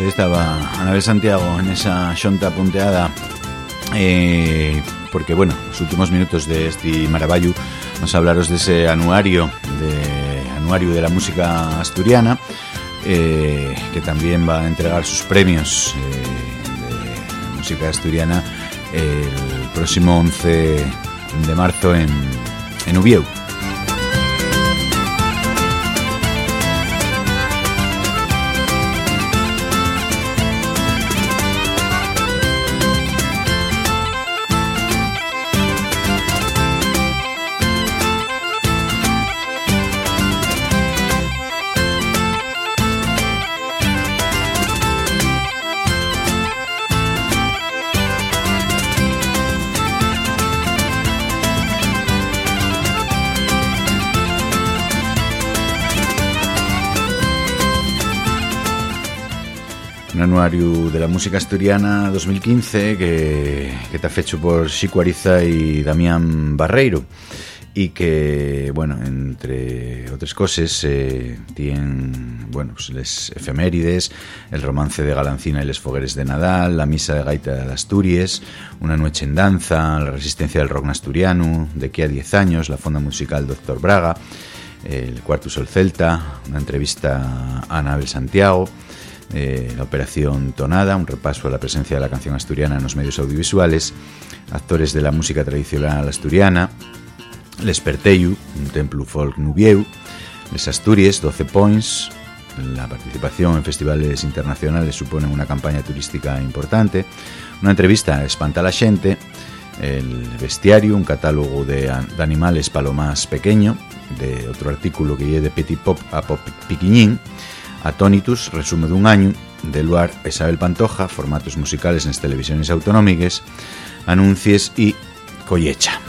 estaba Anabel Santiago en esa xonta punteada, porque, bueno, los últimos minutos de este Maravallu vamos a hablaros de ese anuario de la música asturiana, que también va a entregar sus premios de música asturiana el próximo 11 de marzo en Ubieu. Un anuario de la música asturiana 2015 que está hecho por Xico Ariza y Damián Barreiro, y que, bueno, entre otras cosas, tienen, bueno, pues les efemérides, el romance de Galancina y les fogueres de Nadal, la misa de gaita de Asturias, una noche en danza, la resistencia del rock asturiano, de aquí a 10 años, la fonda musical Dr. Braga, el Cuarto Sol Celta, una entrevista a Anabel Santiago, la Operación Tonada, un repaso a la presencia de la canción asturiana en los medios audiovisuales, actores de la música tradicional asturiana, Les Perteyu, un templo folk nubieu, Les Asturias, 12 Points. La participación en festivales internacionales supone una campaña turística importante, una entrevista a Espanta la Xente, el Bestiario, un catálogo de animales para lo más pequeño, de otro artículo que lleve de Petit Pop a Pop Piquiñín, Atónitus, resume dun año, de Luar a Isabel Pantoja, formatos musicales nas televisiones autonómicas, anuncies y collecha.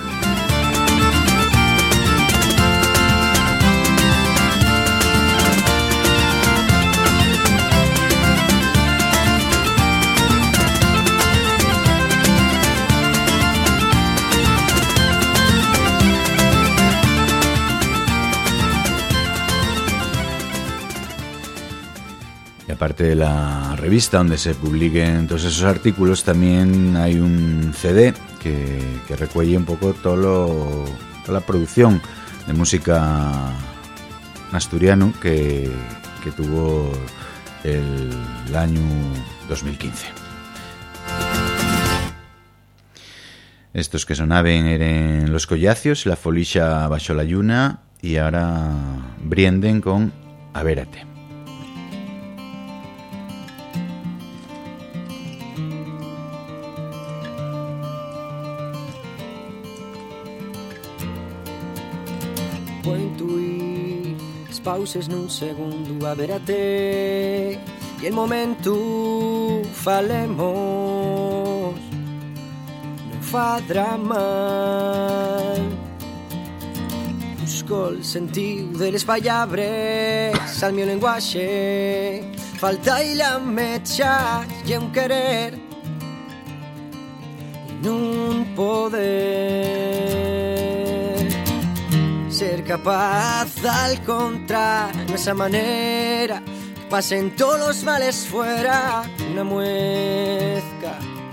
Aparte de la revista donde se publiquen todos esos artículos, también hay un CD que recuelle un poco toda la producción de música asturiano que tuvo el año 2015. Estos que sonaban eran Los Collacios, La Folixa baixo la lluna, y ahora Brienden con Avérate. Pauses nun segundo, avérate, e el momento falemos, non fadrá mal. Busco el sentido de les pallabres al meu lenguaxe, falta y la mecha y un querer y non poder ser capaz al encontrar esa manera que pasen todos los males fuera, una muezca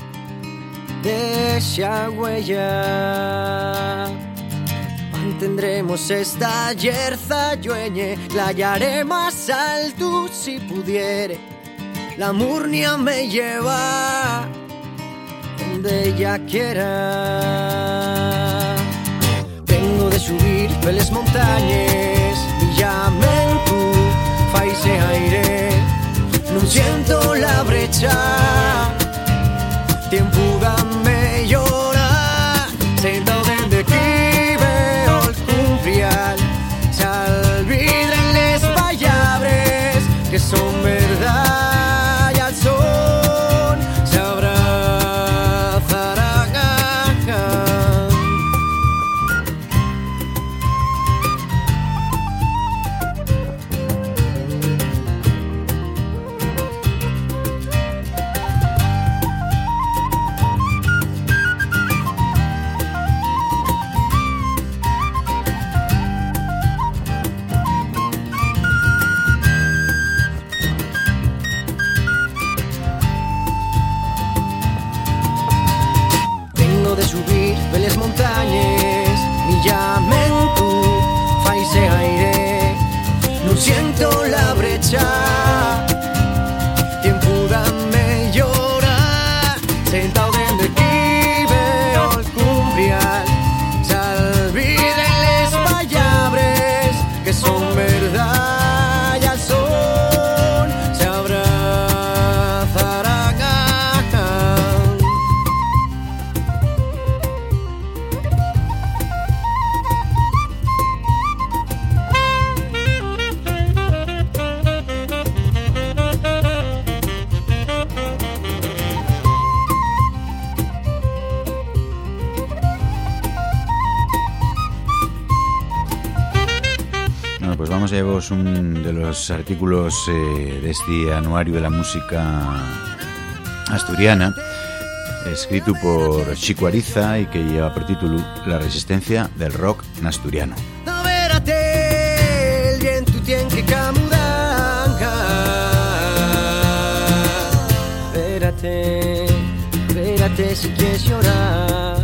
de esa huella. Mantendremos esta yerza dueñe, la hallaré más alto si pudiere. La murnia me lleva donde ella quiera. Tengo de subir peles montañas y llamen tú, faise aire. No siento la brecha, tiempo dame llorar. Sentado desde aquí veo el cumplial, se olvidan les pallabres que son verdad y al sol se abrazarán. pues vamos a llevaros un de los artículos de este anuario de la música asturiana, escrito por Chico Ariza y que lleva por título La resistencia del rock asturiano. No verate, el viento tiene que camudar. Vérate si quieres llorar.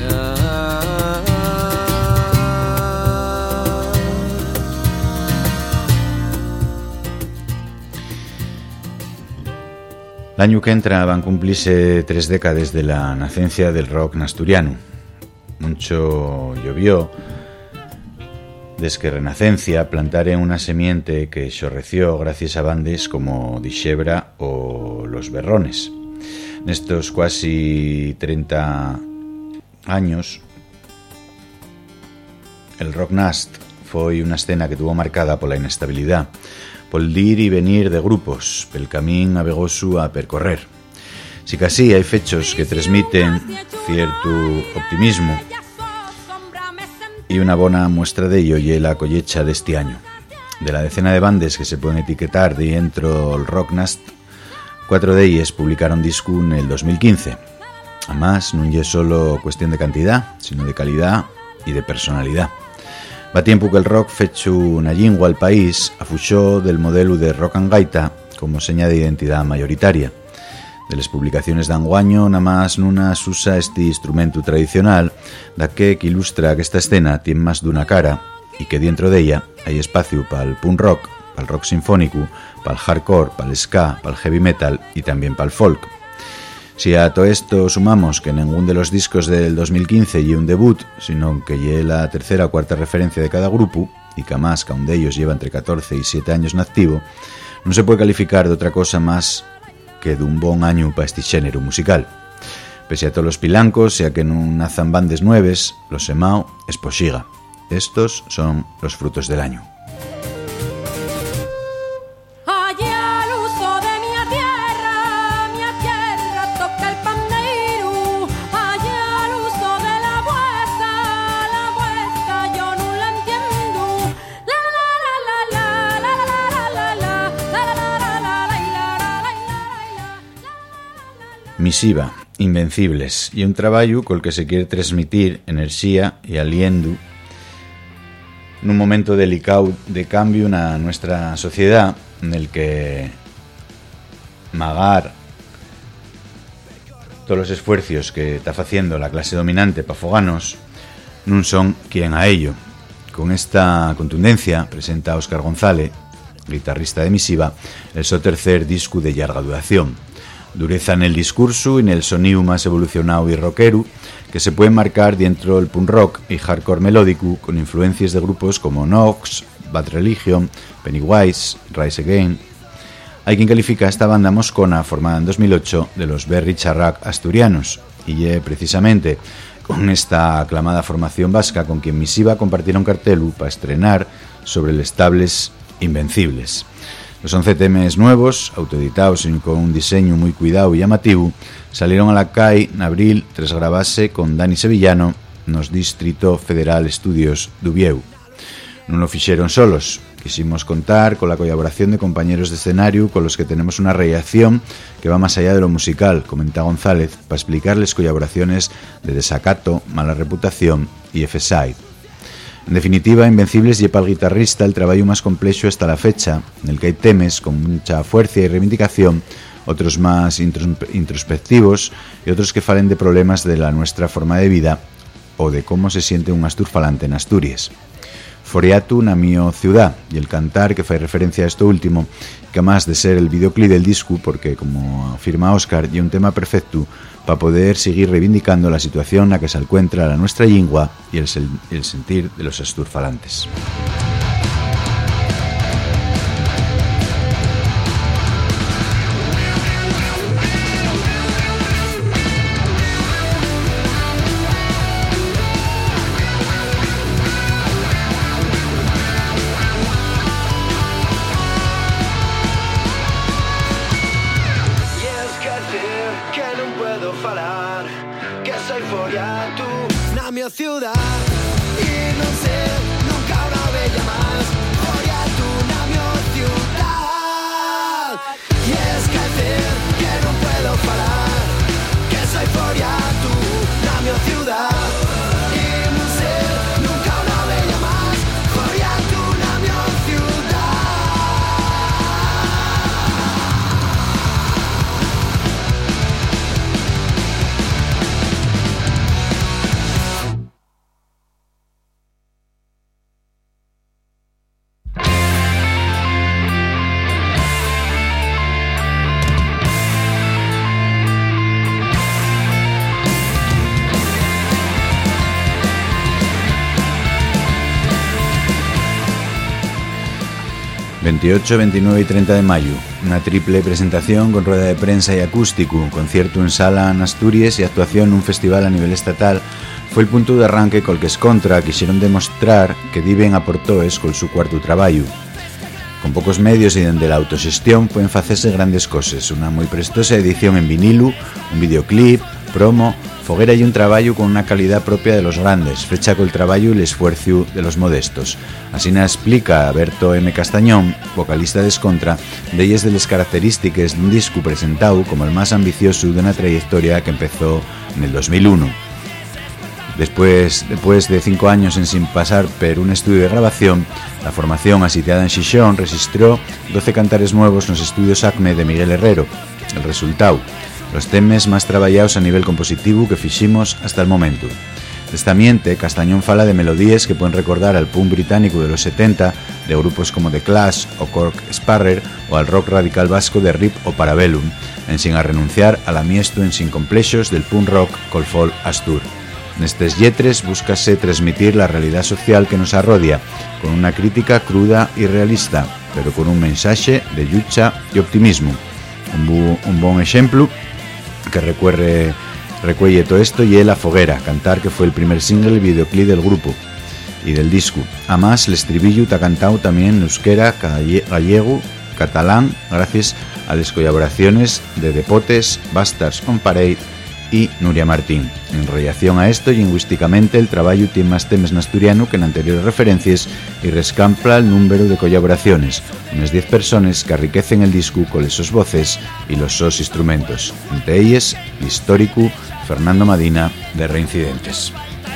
El año que entra van a cumplirse 3 décadas de la nacencia del rock asturiano. Mucho llovió desde que Renacencia plantare una semiente que xorreció gracias a bandes como Dixebra o Los Berrones. Nestos casi 30 años, el rock nast foi unha escena que tuvo marcada pola inestabilidad, pol dir e venir de grupos, pel camín abegoso a percorrer. Si casi hai fechos que transmiten cierto optimismo, y una bona muestra de ello y la collecha de este año. De la decena de bandes que se pueden etiquetar dentro del rock nast, 4 de ellas publicaron disco en el 2015. Además, no es solo cuestión de cantidad, sino de calidad y de personalidad. Va tiempo que el rock fecho una lingua al país afuxó del modelo de rock and gaita como seña de identidad mayoritaria. De las publicaciones de anguaño, nada más nunas usa este instrumento tradicional, da que ilustra que esta escena tiene más de una cara y que dentro de ella hay espacio para el punk rock, para el rock sinfónico, para el hardcore, para el ska, para el heavy metal y también para el folk. Si a todo esto sumamos que ningún de los discos del 2015 y un debut, sino que lleve la tercera o cuarta referencia de cada grupo, y que además cada uno de ellos lleva entre 14 y 7 años en activo, no se puede calificar de otra cosa más que de un bon año para este xénero musical. Pese a todos los pilancos, ya que no nazan bandes nueves, los semao es poxiga. Estos son los frutos del año. Misiva, Invencibles, y un traballo col que se quiere transmitir enerxía e aliento nun momento delicado de cambio na nuestra sociedad, en el que magar todos los esfuerzos que está haciendo la clase dominante para foganos non son quien a ello. Con esta contundencia presenta Óscar González, guitarrista de Misiva, el su tercer disco de llarga duración. Dureza en el discurso y en el sonido más evolucionado y rockero que se puede marcar dentro del punk rock y hardcore melódico con influencias de grupos como Nox, Bad Religion, Pennywise, Rise Again. Hay quien califica a esta banda moscona formada en 2008 de los Berri Charrac asturianos y precisamente con esta aclamada formación vasca con quien Misiva compartieron cartelu para estrenar sobre el estables Invencibles. Los 11 temas nuevos, autoeditados y con un diseño muy cuidado y llamativo, salieron a la calle en abril tras grabarse con Dani Sevillano nos Distrito Federal Studios d'Ubieu. No lo fixeron solos, quisimos contar con la colaboración de compañeros de escenario con los que tenemos una reacción que va más allá de lo musical, comenta González, para explicarles colaboraciones de Desacato, Mala Reputación y F-Side. En definitiva, Invencibles lleva al guitarrista el trabajo más complejo hasta la fecha, en el que hay temas con mucha fuerza y reivindicación, otros más introspectivos y otros que falen de problemas de la nuestra forma de vida o de cómo se siente un asturfalante en Asturias. Foriatu na mio ciudad y el cantar que fai referencia a esto último, que más de ser el videoclip del disco, porque como afirma Óscar, y un tema perfecto para poder seguir reivindicando la situación en la que se encuentra la nuestra lingua y el sentir de los asturfalantes. Ciudad y no sé, nunca una bella más. Joya 28, 29 y 30 de mayo, una triple presentación con rueda de prensa y acústico, un concierto en sala en Asturias y actuación en un festival a nivel estatal, foi el punto de arranque col que Escontra quixeron demostrar que diben a Portoes col su cuarto traballo. Con pocos medios y dende la autoxestión pueden facerse grandes cosas, una moi prestosa edición en vinilo, un videoclip, promo, foguera y un traballo con una calidad propia de los grandes, fecha col traballo y el esfuerzo de los modestos. Así nos explica Berto M. Castañón, vocalista de Escontra, d'elles de las características de un disco presentado como el más ambicioso de una trayectoria que empezó en el 2001. Después de 5 años en sin pasar por un estudio de grabación, la formación asitiada en Xixón registró 12 cantares nuevos en los estudios Acme de Miguel Herrero. El resultado, los temas más traballados a nivel compositivo que fiximos hasta el momento. Desta ambiente, Castañón fala de melodías que pueden recordar al punk británico de los 70, de grupos como The Clash o Cork Sparrer, o al rock radical vasco de Rip o Parabellum, en sin a renunciar al amiesto en sin complexos del punk rock col folk astur. Nestes lletres búscase transmitir la realidad social que nos arrodia, con una crítica cruda y realista, pero con un mensaje de lucha y optimismo. Un buen ejemplo que recuelle todo esto y La Foguera, Cantar, que fue el primer single y videoclip del grupo y del disco. Además, el estribillo está cantado también en euskera, gallego, catalán, gracias a las colaboraciones de Depotes, Bastards on Parade y Nuria Martín. En relación a esto, lingüísticamente, el trabajo tiene más temas en asturiano que en anteriores referencias y rescampla el número de colaboraciones, unas 10 personas que enriquecen el disco con esos voces y los sos instrumentos, entre ellas el histórico Fernando Madina de Reincidentes.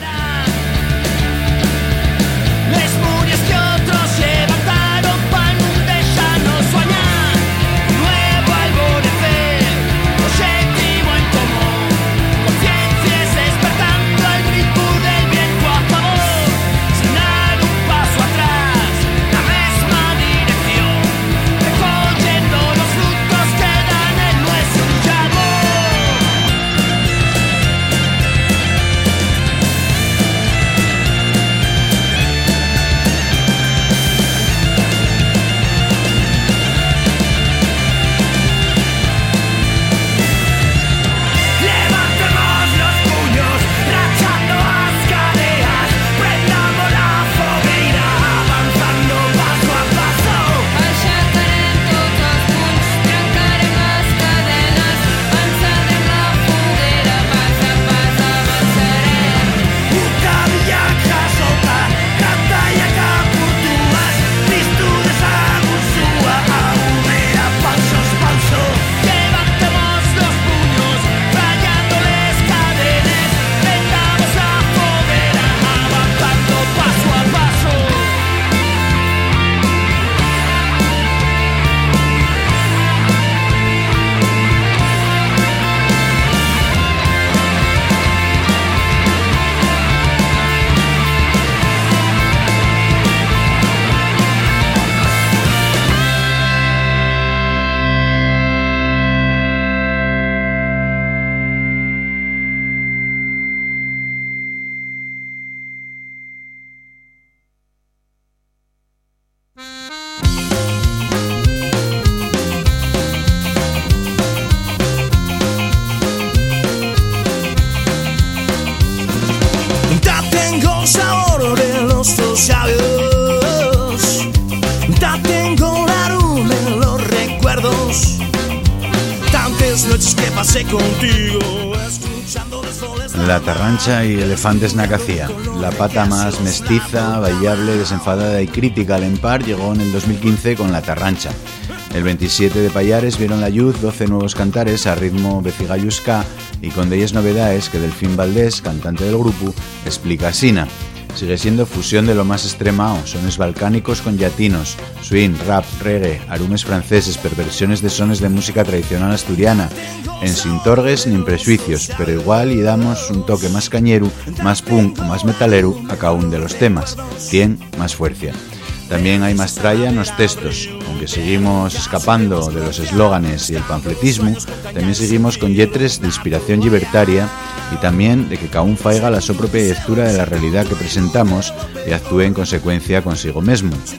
La Tarrancha y Elefantes Nacacía, la pata más mestiza, bailable, desenfadada y crítica al empar, llegó en el 2015 con La Tarrancha. El 27 de Payares vieron la luz 12 nuevos cantares a ritmo bezigallusca y con de ellas novedades que Delfín Valdés, cantante del grupo, explica asina. Sigue siendo fusión de lo más extremado, sones balcánicos con llatinos, swing, rap, reggae, arumes franceses, perversiones de sones de música tradicional asturiana, en sin torgues ni prejuicios, pero igual y damos un toque más cañero, más punk o más metalero a cada uno de los temas, tiene más fuerza. También hay más tralla en los textos, aunque seguimos escapando de los eslóganes y el panfletismo, también seguimos con lletres de inspiración libertaria y también de que cada un faiga la su propia lectura de la realidad que presentamos y actúe en consecuencia consigo mismo.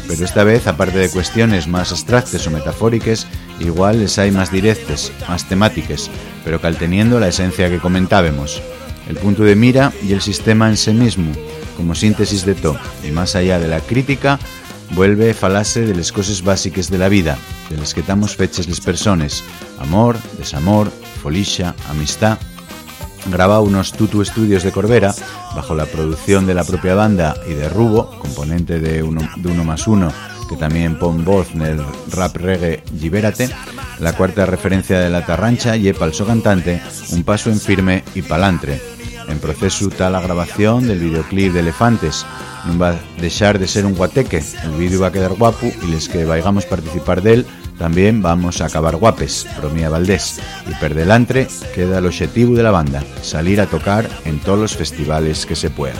pero esta vez, aparte de cuestiones más abstractas o metafóricas, igual les hay más directas, más temáticas, pero calteniendo la esencia que comentábamos. El punto de mira y el sistema en sí mismo, como síntesis de todo, y más allá de la crítica, vuelve a falarse de las cosas básicas de la vida, de las que estamos fechas las personas: amor, desamor, folixa, amistad. Graba unos Tutu Estudios de Corbera, bajo la producción de la propia banda y de Rubo, componente de Uno Más Uno, que también pon voz en el rap reggae Libérate. La cuarta referencia de la Tarrancha y pa'l so cantante, un paso en firme y palantre. En proceso está la grabación del videoclip de Elefantes. No va a dejar de ser un guateque, el vídeo va a quedar guapo y les que vaigamos participar de él también vamos a acabar guapes, bromía Valdés. Y per delantre queda el objetivo de la banda, salir a tocar en todos los festivales que se pueda.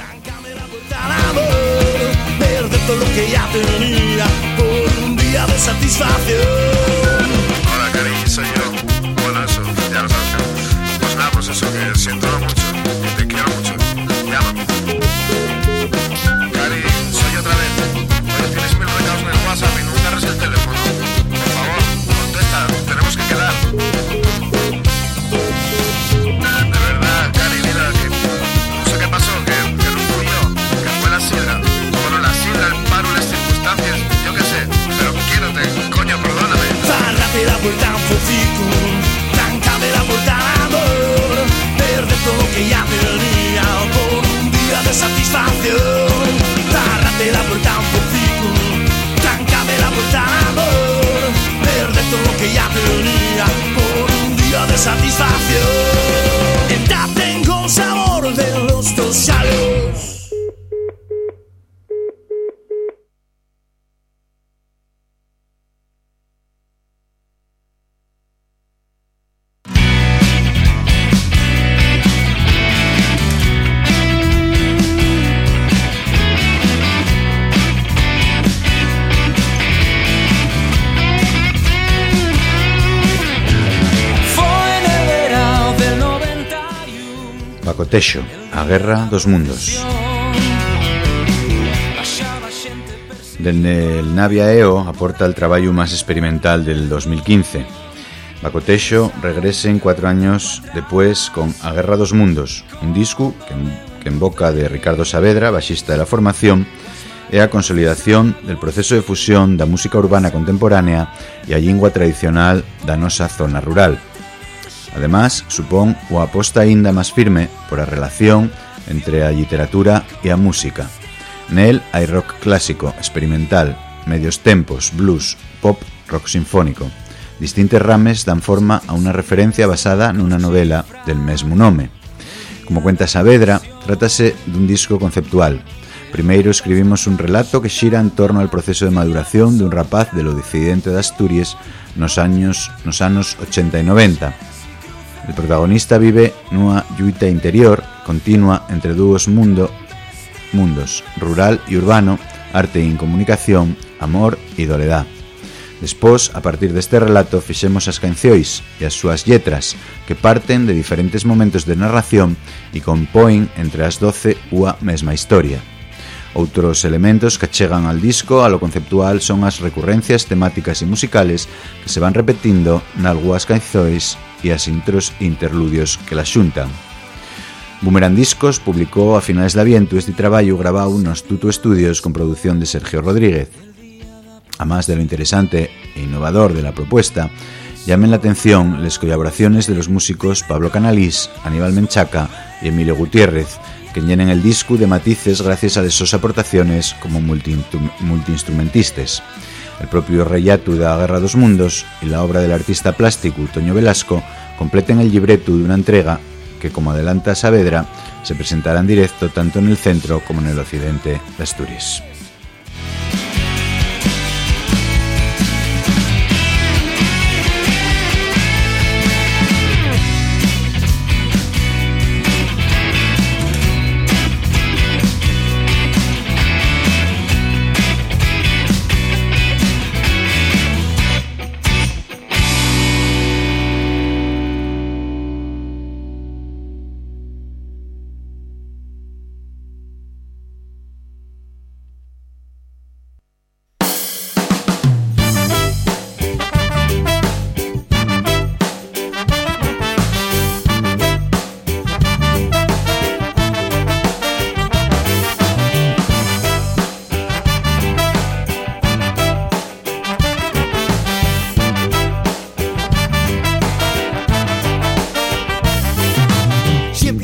Perder todo lo que ya tenía por un día de satisfacción. Hola, cariño, soy yo. Bueno, eso, ya lo sabes. Pues nada, pues eso, que siento mucho y te quiero mucho. Llámame. Cari, soy otra vez. Oye, tienes 1000 recados en el WhatsApp y no agarres el teléfono. Por favor, contesta, tenemos que quedar. De verdad, Cari, mira, que no sé qué pasó, que no fui yo, que fue la sidra. Bueno, la sidra, el paro, las circunstancias, yo qué sé, pero quiérote, coño, perdóname. Cerrate la puerta un poquito, trancame la puerta al amor, perder todo lo que ya tenía por un día de satisfacción. Cerrate la puerta un poquito, trancame la puerta al amor, perder todo lo que ya tenía por un día de satisfacción. Ya tengo sabor de los dos labios. Bacotexo, a guerra dos mundos. Dende el Navia EO aporta el traballo máis experimental del 2015. Bacotexo regresen 4 años después con A Guerra dos Mundos, un disco que en boca de Ricardo Saavedra, baixista de la formación, é a consolidación del proceso de fusión da música urbana contemporánea e a lingua tradicional da nosa zona rural. Además, supón o aposta aínda máis firme por a relación entre a literatura e a música. Nel hai rock clásico, experimental, medios tempos, blues, pop, rock sinfónico. Distintos rames dan forma a unha referencia basada nunha novela del mesmo nome. Como cuenta Saavedra, trátase dun disco conceptual. Primeiro escribimos un relato que xira en torno ao proceso de maduración dun rapaz del occidente de Asturias nos anos 80 e 90. El protagonista vive nunha lluita interior continua entre dúos mundos, rural e urbano, arte e incomunicación, amor e doledad. Despois, a partir deste relato, fixemos as cancións e as súas letras, que parten de diferentes momentos de narración e compoen entre as 12 unha mesma historia. Outros elementos que chegan al disco a lo conceptual son as recurrencias temáticas e musicales que se van repetindo nalgúas cancións e as intros e interludios que las xuntan. Boomerang Discos publicou a finales de aviento este traballo grabado nos Tutu Estudios con producción de Sergio Rodríguez. A más de lo interesante e innovador de la propuesta, llamen la atención las colaboraciones de los músicos Pablo Canalís, Aníbal Menchaca y Emilio Gutiérrez, que llenen el disco de matices gracias a sus aportaciones como multiinstrumentistas. El propio relato de A Guerra dos Mundos y la obra del artista plástico Toño Velasco completen el libreto de una entrega que, como adelanta Saavedra, se presentará en directo tanto en el centro como en el occidente de Asturias.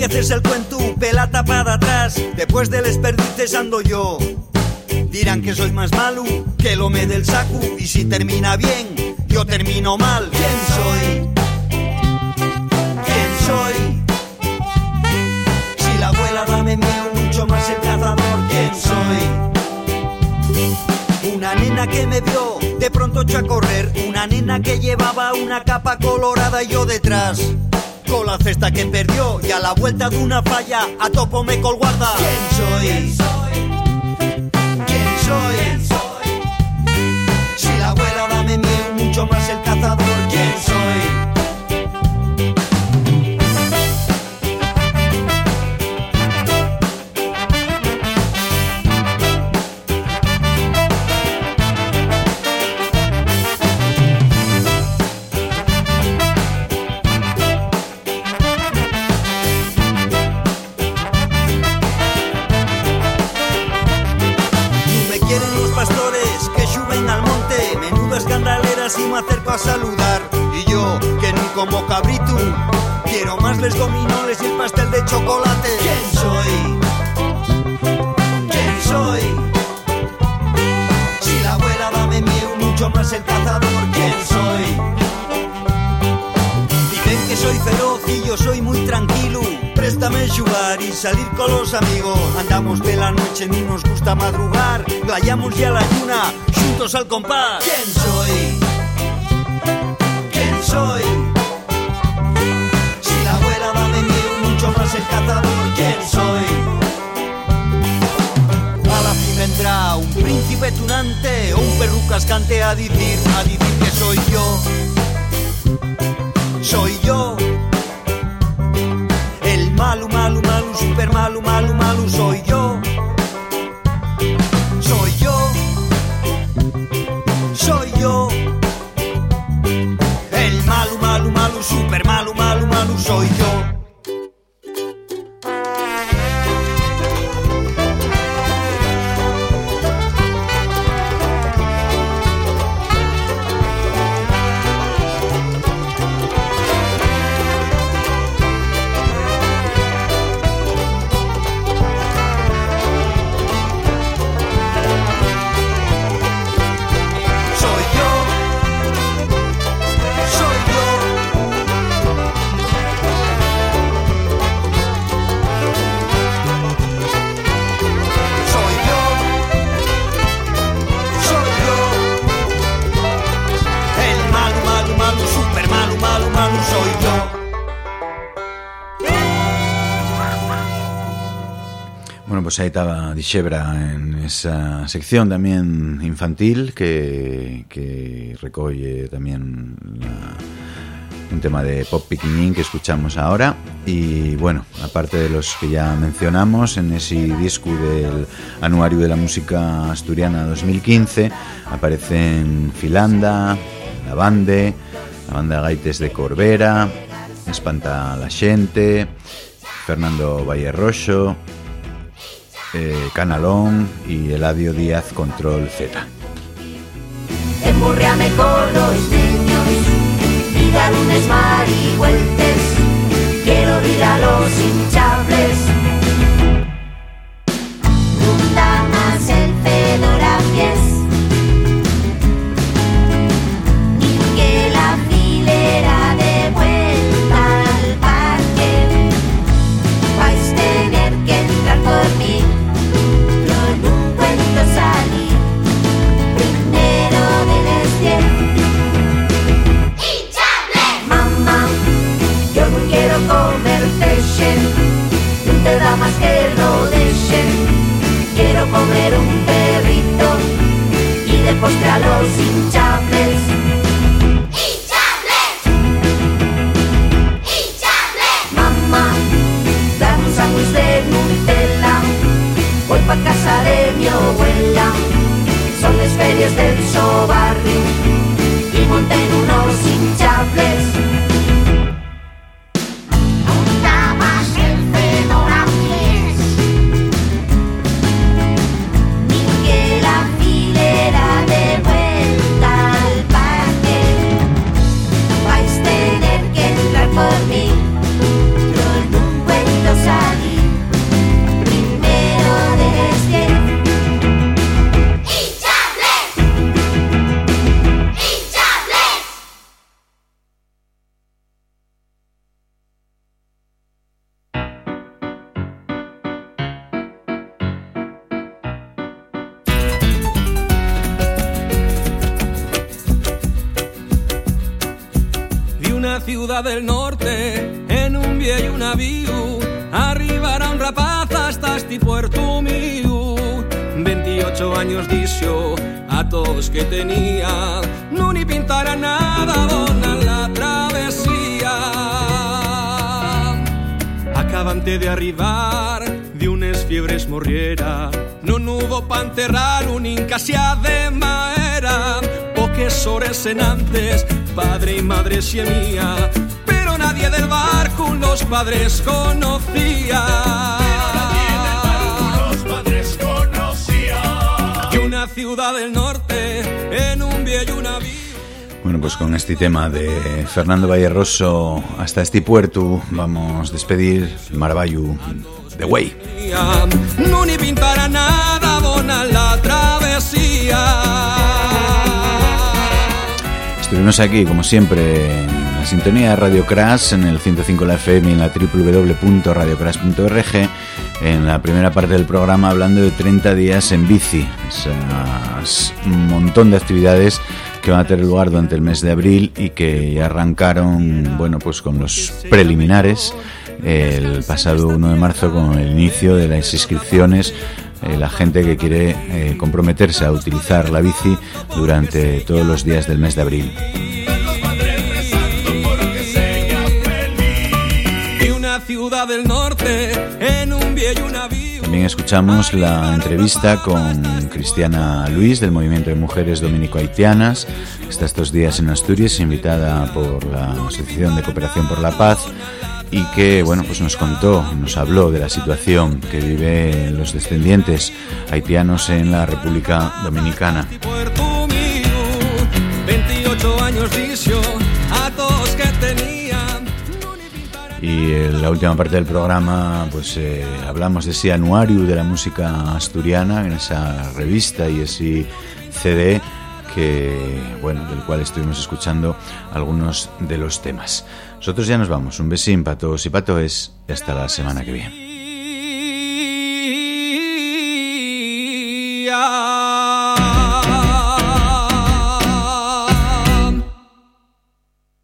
empieces el cuento, pelata para atrás. Después del esperdices ando yo. Dirán que soy más malo que el home del saco. Y si termina bien, yo termino mal. ¿Quién soy? ¿Quién soy? Si la abuela dame mío, mucho más el cazador. ¿Quién soy? Una nena que me vio de pronto echó a correr. Una nena que llevaba una capa colorada y yo detrás. Con la cesta que perdió y a la vuelta de una falla a topo me colguarda. ¿Quién soy? ¿Quién soy? Si la abuela dame miedo, mucho más el cazador. ¿Quién soy? Y me acerco a saludar. Y yo, que ni como cabrito, quiero más les gominoles y el pastel de chocolate. ¿Quién soy? ¿Quién soy? Si la abuela dame miedo, mucho más el cazador. ¿Quién soy? Dicen que soy feroz y yo soy muy tranquilo. Préstame jugar y salir con los amigos. Andamos de la noche, ni nos gusta madrugar. Vayamos ya a la lluna, juntos al compás. ¿Quién soy? ¿Quién soy? Si la abuela dame miedo, mucho más el cazador. ¿Quién soy? A la fin vendrá un príncipe tunante o un perro cascante a decir que soy yo. Soy yo. El malo, malo, malo, super malo, malo, malo, soy yo. Soy yo. Soy yo. El malo, malo, malo, super malo, malo, malo, soy yo. Pues ahí estaba Dixebra en esa sección también infantil que recoge también un tema de pop piquiñín que escuchamos ahora. Y bueno, aparte de los que ya mencionamos en ese disco del Anuario de la Música Asturiana 2015 aparecen Filanda, La Banda Gaites de Corbera, Espanta la Xente, Fernando Vallerroxo, Canalón y Eladio Díaz Control Z. Emborreame con los niños y dar unes marihueltes. Quiero ir a los hinchables. Nunca más el fedor a pies. Ni que la filera de vuelta al parque. Vais a tener que entrar por mí. No te da más que lo dejen. Quiero comer un perrito y de postre a los hinchables. ¡Hinchables! ¡Hinchables! Mamá, dame un sándwich de Nutella. Voy pa' casa de mi abuela. Son las ferias del so barrio y monten unos hinchables. ciudad del norte, en un viejo navío, arribará un rapaz hasta este puerto mío. 28 años dicio a todos que tenía, no ni pintará nada dona la travesía. Acabante de arribar de unes fiebres morriera, no hubo pa' enterrar un incasia de maera, poques horas en antes, padre y madre si mía, pero nadie del barco los padres conocía. Y una ciudad del norte en un viejo navío. Bueno, pues con este tema de Fernando Valleroso hasta este puerto vamos a despedir el Maravallu de Güey. No ni pintará nada dona la travesía. Estuvimos aquí, como siempre, en la sintonía de Radio Crash, en el 105 la FM y en la www.radiocrash.org, en la primera parte del programa hablando de 30 días en bici, un montón de actividades que van a tener lugar durante el mes de abril y que ya arrancaron, bueno, pues con los preliminares el pasado 1 de marzo con el inicio de las inscripciones. La gente que quiere comprometerse a utilizar la bici durante todos los días del mes de abril. Y una ciudad del norte en un viejo navío. También escuchamos la entrevista con Cristiana Luis del Movimiento de Mujeres Dominico-Haitianas, que está estos días en Asturias, invitada por la Asociación de Cooperación por la Paz, y que, bueno, pues nos habló de la situación que viven los descendientes haitianos en la República Dominicana. 28 años dicio a todos que tenían. Y en la última parte del programa pues hablamos de ese anuario de la música asturiana, en esa revista y ese CD que, bueno, del cual estuvimos escuchando algunos de los temas. Nosotros ya nos vamos. Un besín para todos y para todas y hasta la semana que viene.